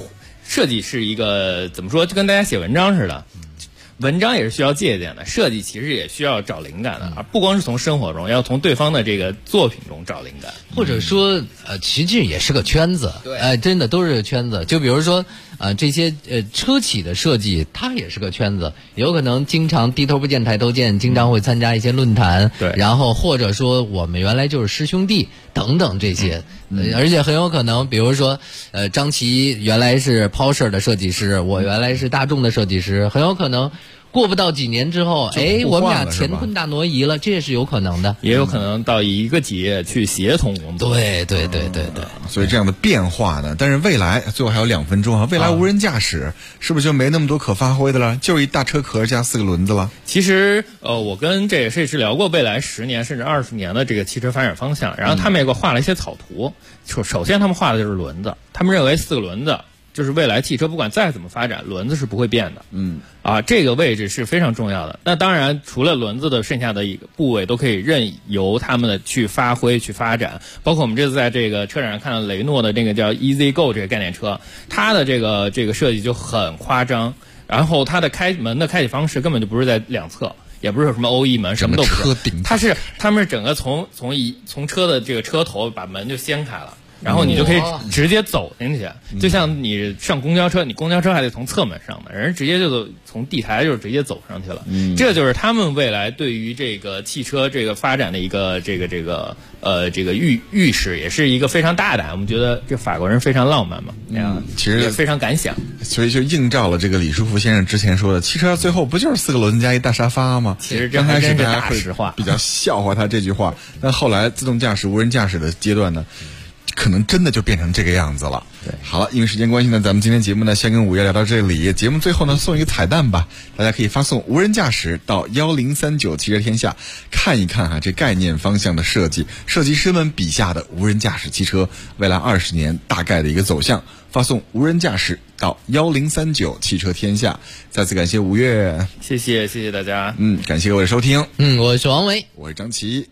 设计是一个怎么说，就跟大家写文章似的。文章也是需要借鉴的，设计其实也需要找灵感的，而不光是从生活中，要从对方的这个作品中找灵感， 或者说其实也是个圈子，真的都是个圈子。就比如说这些车企的设计，它也是个圈子，有可能经常低头不见抬头见，经常会参加一些论坛， 对， 然后或者说我们原来就是师兄弟等等这些，而且很有可能，比如说张琪原来是 Porsche 的设计师，我原来是大众的设计师，很有可能过不到几年之后，我们俩乾坤大挪移了，这也是有可能的， 也有可能到一个企业去协同工作。 对， 所以这样的变化呢，但是未来最后还有2分钟啊，未来无人驾驶是不是就没那么多可发挥的了？就是一大车壳加4个轮子了。 其实我跟这个设计师聊过未来10年甚至20年的这个汽车发展方向，然后他们也给我画了一些草图。首先他们画的就是轮子，他们认为4个轮子就是未来汽车不管再怎么发展，轮子是不会变的。这个位置是非常重要的。那当然，除了轮子的剩下的一个部位都可以任由他们的去发挥、去发展。包括我们这次在这个车展上看到雷诺的那个叫 Easy Go 这个概念车，它的这个设计就很夸张。然后它的开门的开启方式根本就不是在两侧，也不是什么欧翼门，什么都不是。他们是整个从车的这个车头把门就掀开了。然后你就可以直接走进去，就像你上公交车，你公交车还得从侧门上的，人直接就从地台就直接走上去了。这就是他们未来对于这个汽车这个发展的一个这个预示，也是一个非常大胆。我们觉得这法国人非常浪漫嘛， 其实也非常敢想， 所以就映照了这个李书福先生之前说的，汽车最后不就是4个轮子加一大沙发吗？ 其实刚开始大家会比较笑话他这句话，但后来自动驾驶、无人驾驶的阶段呢，可能真的就变成这个样子了。 对， 好了，因为时间关系呢，咱们今天节目呢先跟5月聊到这里。节目最后呢送一个彩蛋吧，大家可以发送无人驾驶到1039汽车天下，看一看这概念方向的设计，设计师们笔下的无人驾驶汽车未来20年大概的一个走向。发送无人驾驶到1039汽车天下。再次感谢5月， 谢谢大家。 感谢各位的收听。 我是王维， 我是张琪。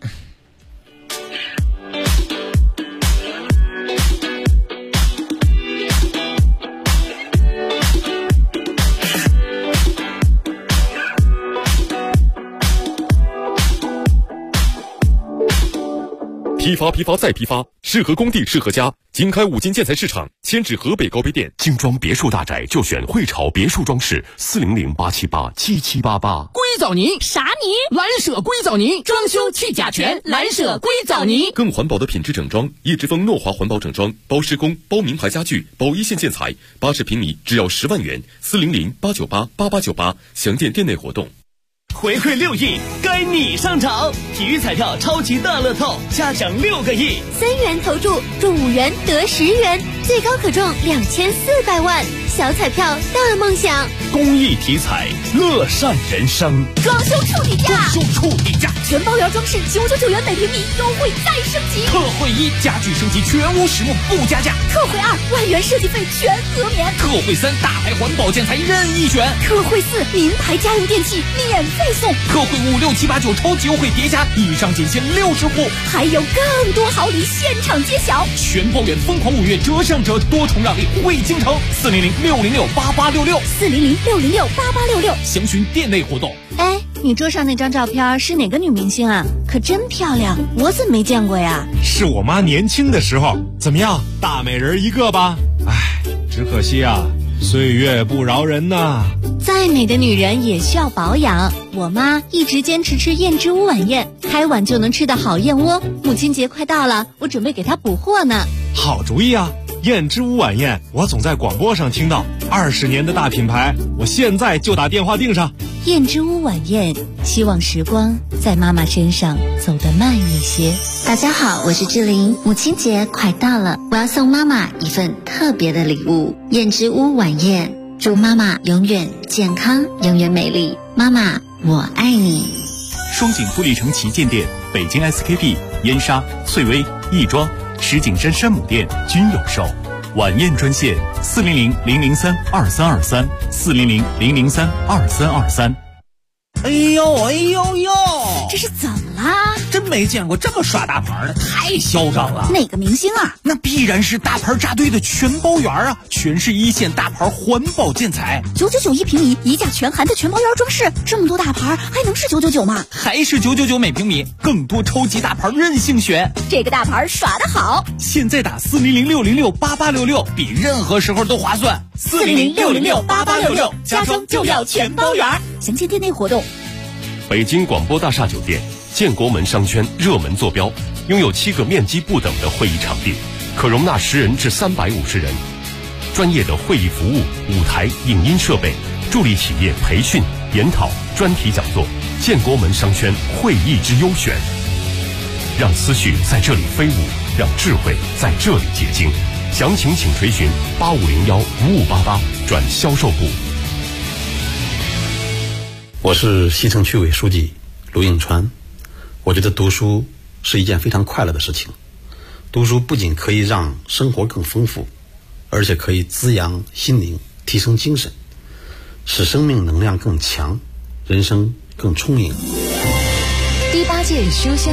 批发再批发，适合工地适合家。经开5金建材市场，迁至河北高碑店。 精装别墅大宅就选汇潮别墅装饰，400-878-7788。 硅藻泥啥泥？蓝舍硅藻泥，装修去甲醛，蓝舍硅藻泥。 更环保的品质整装，叶之峰诺华环保整装，包施工，包名牌家具，包一线建材，80平米只要10万元，400-898-8898，详见店内活动。 回馈6亿，该你上场！体育彩票超级大乐透，加奖6个亿 ，3元投注，中5元得10元，最高可中2400万。小彩票大梦想， 公益体彩，乐善人生。 装修处底价， 全包疗装饰999元每平米，优惠再升级。 特惠1，家具升级全屋实木不加价。 特惠2，万元设计费全额免。 特惠3，大牌环保建材任意选。 特惠4，名牌家用电器免费送。 特惠5、6、7、8、9超级优惠叠加，以上仅限60户， 还有更多好礼现场揭晓。 全包圆疯狂5月折上折，多重让利惠京城，400-606-8866，400-606-8866，详询店内活动。 哎，你桌上那张照片是哪个女明星啊？可真漂亮，我怎么没见过呀？ 是我妈年轻的时候。怎么样，大美人一个吧？哎，只可惜啊，岁月不饶人呐。 再美的女人也需要保养，我妈一直坚持吃燕之屋晚宴，开碗就能吃的好燕窝。母亲节快到了，我准备给她补货呢。 好主意啊！燕之屋晚宴，我总在广播上听到，20年的大品牌，我现在就打电话订上。 燕之屋晚宴，希望时光在妈妈身上走得慢一些。 大家好，我是志玲，母亲节快到了，我要送妈妈一份特别的礼物——燕之屋晚宴，祝妈妈永远健康，永远美丽。妈妈，我爱你。 双井富力城旗舰店、北京 SKP、燕莎、翠微、亦庄、石景山山姆店均有售。晚宴专线400-003-2323，400-003-2323。 哎呦， 这是怎么了？ 啊， 真没见过这么耍大牌的，太嚣张了。 哪个明星啊？ 那必然是大牌扎堆的全包园啊，全是一线大牌环保建材 ，999一平米，一价全含的全包园装饰，这么多大牌还能是999吗？ 还是999每平米，更多超级大牌任性选， 这个大牌耍得好。 现在打400-606-8866，比任何时候都划算。 400-606-8866，家装就要全包园。详见店内活动。 北京广播大厦酒店建国门商圈热门坐标，拥有7个面积不等的会议场地，可容纳10人至350人。专业的会议服务、舞台、影音设备，助力企业培训、研讨、专题讲座。建国门商圈会议之优选，让思绪在这里飞舞，让智慧在这里结晶。详情请垂询8501-5588转销售部。 我是西城区委书记卢应川。我觉得读书是一件非常快乐的事情，读书不仅可以让生活更丰富，而且可以滋养心灵，提升精神，使生命能量更强，人生更充盈。 第8届修仙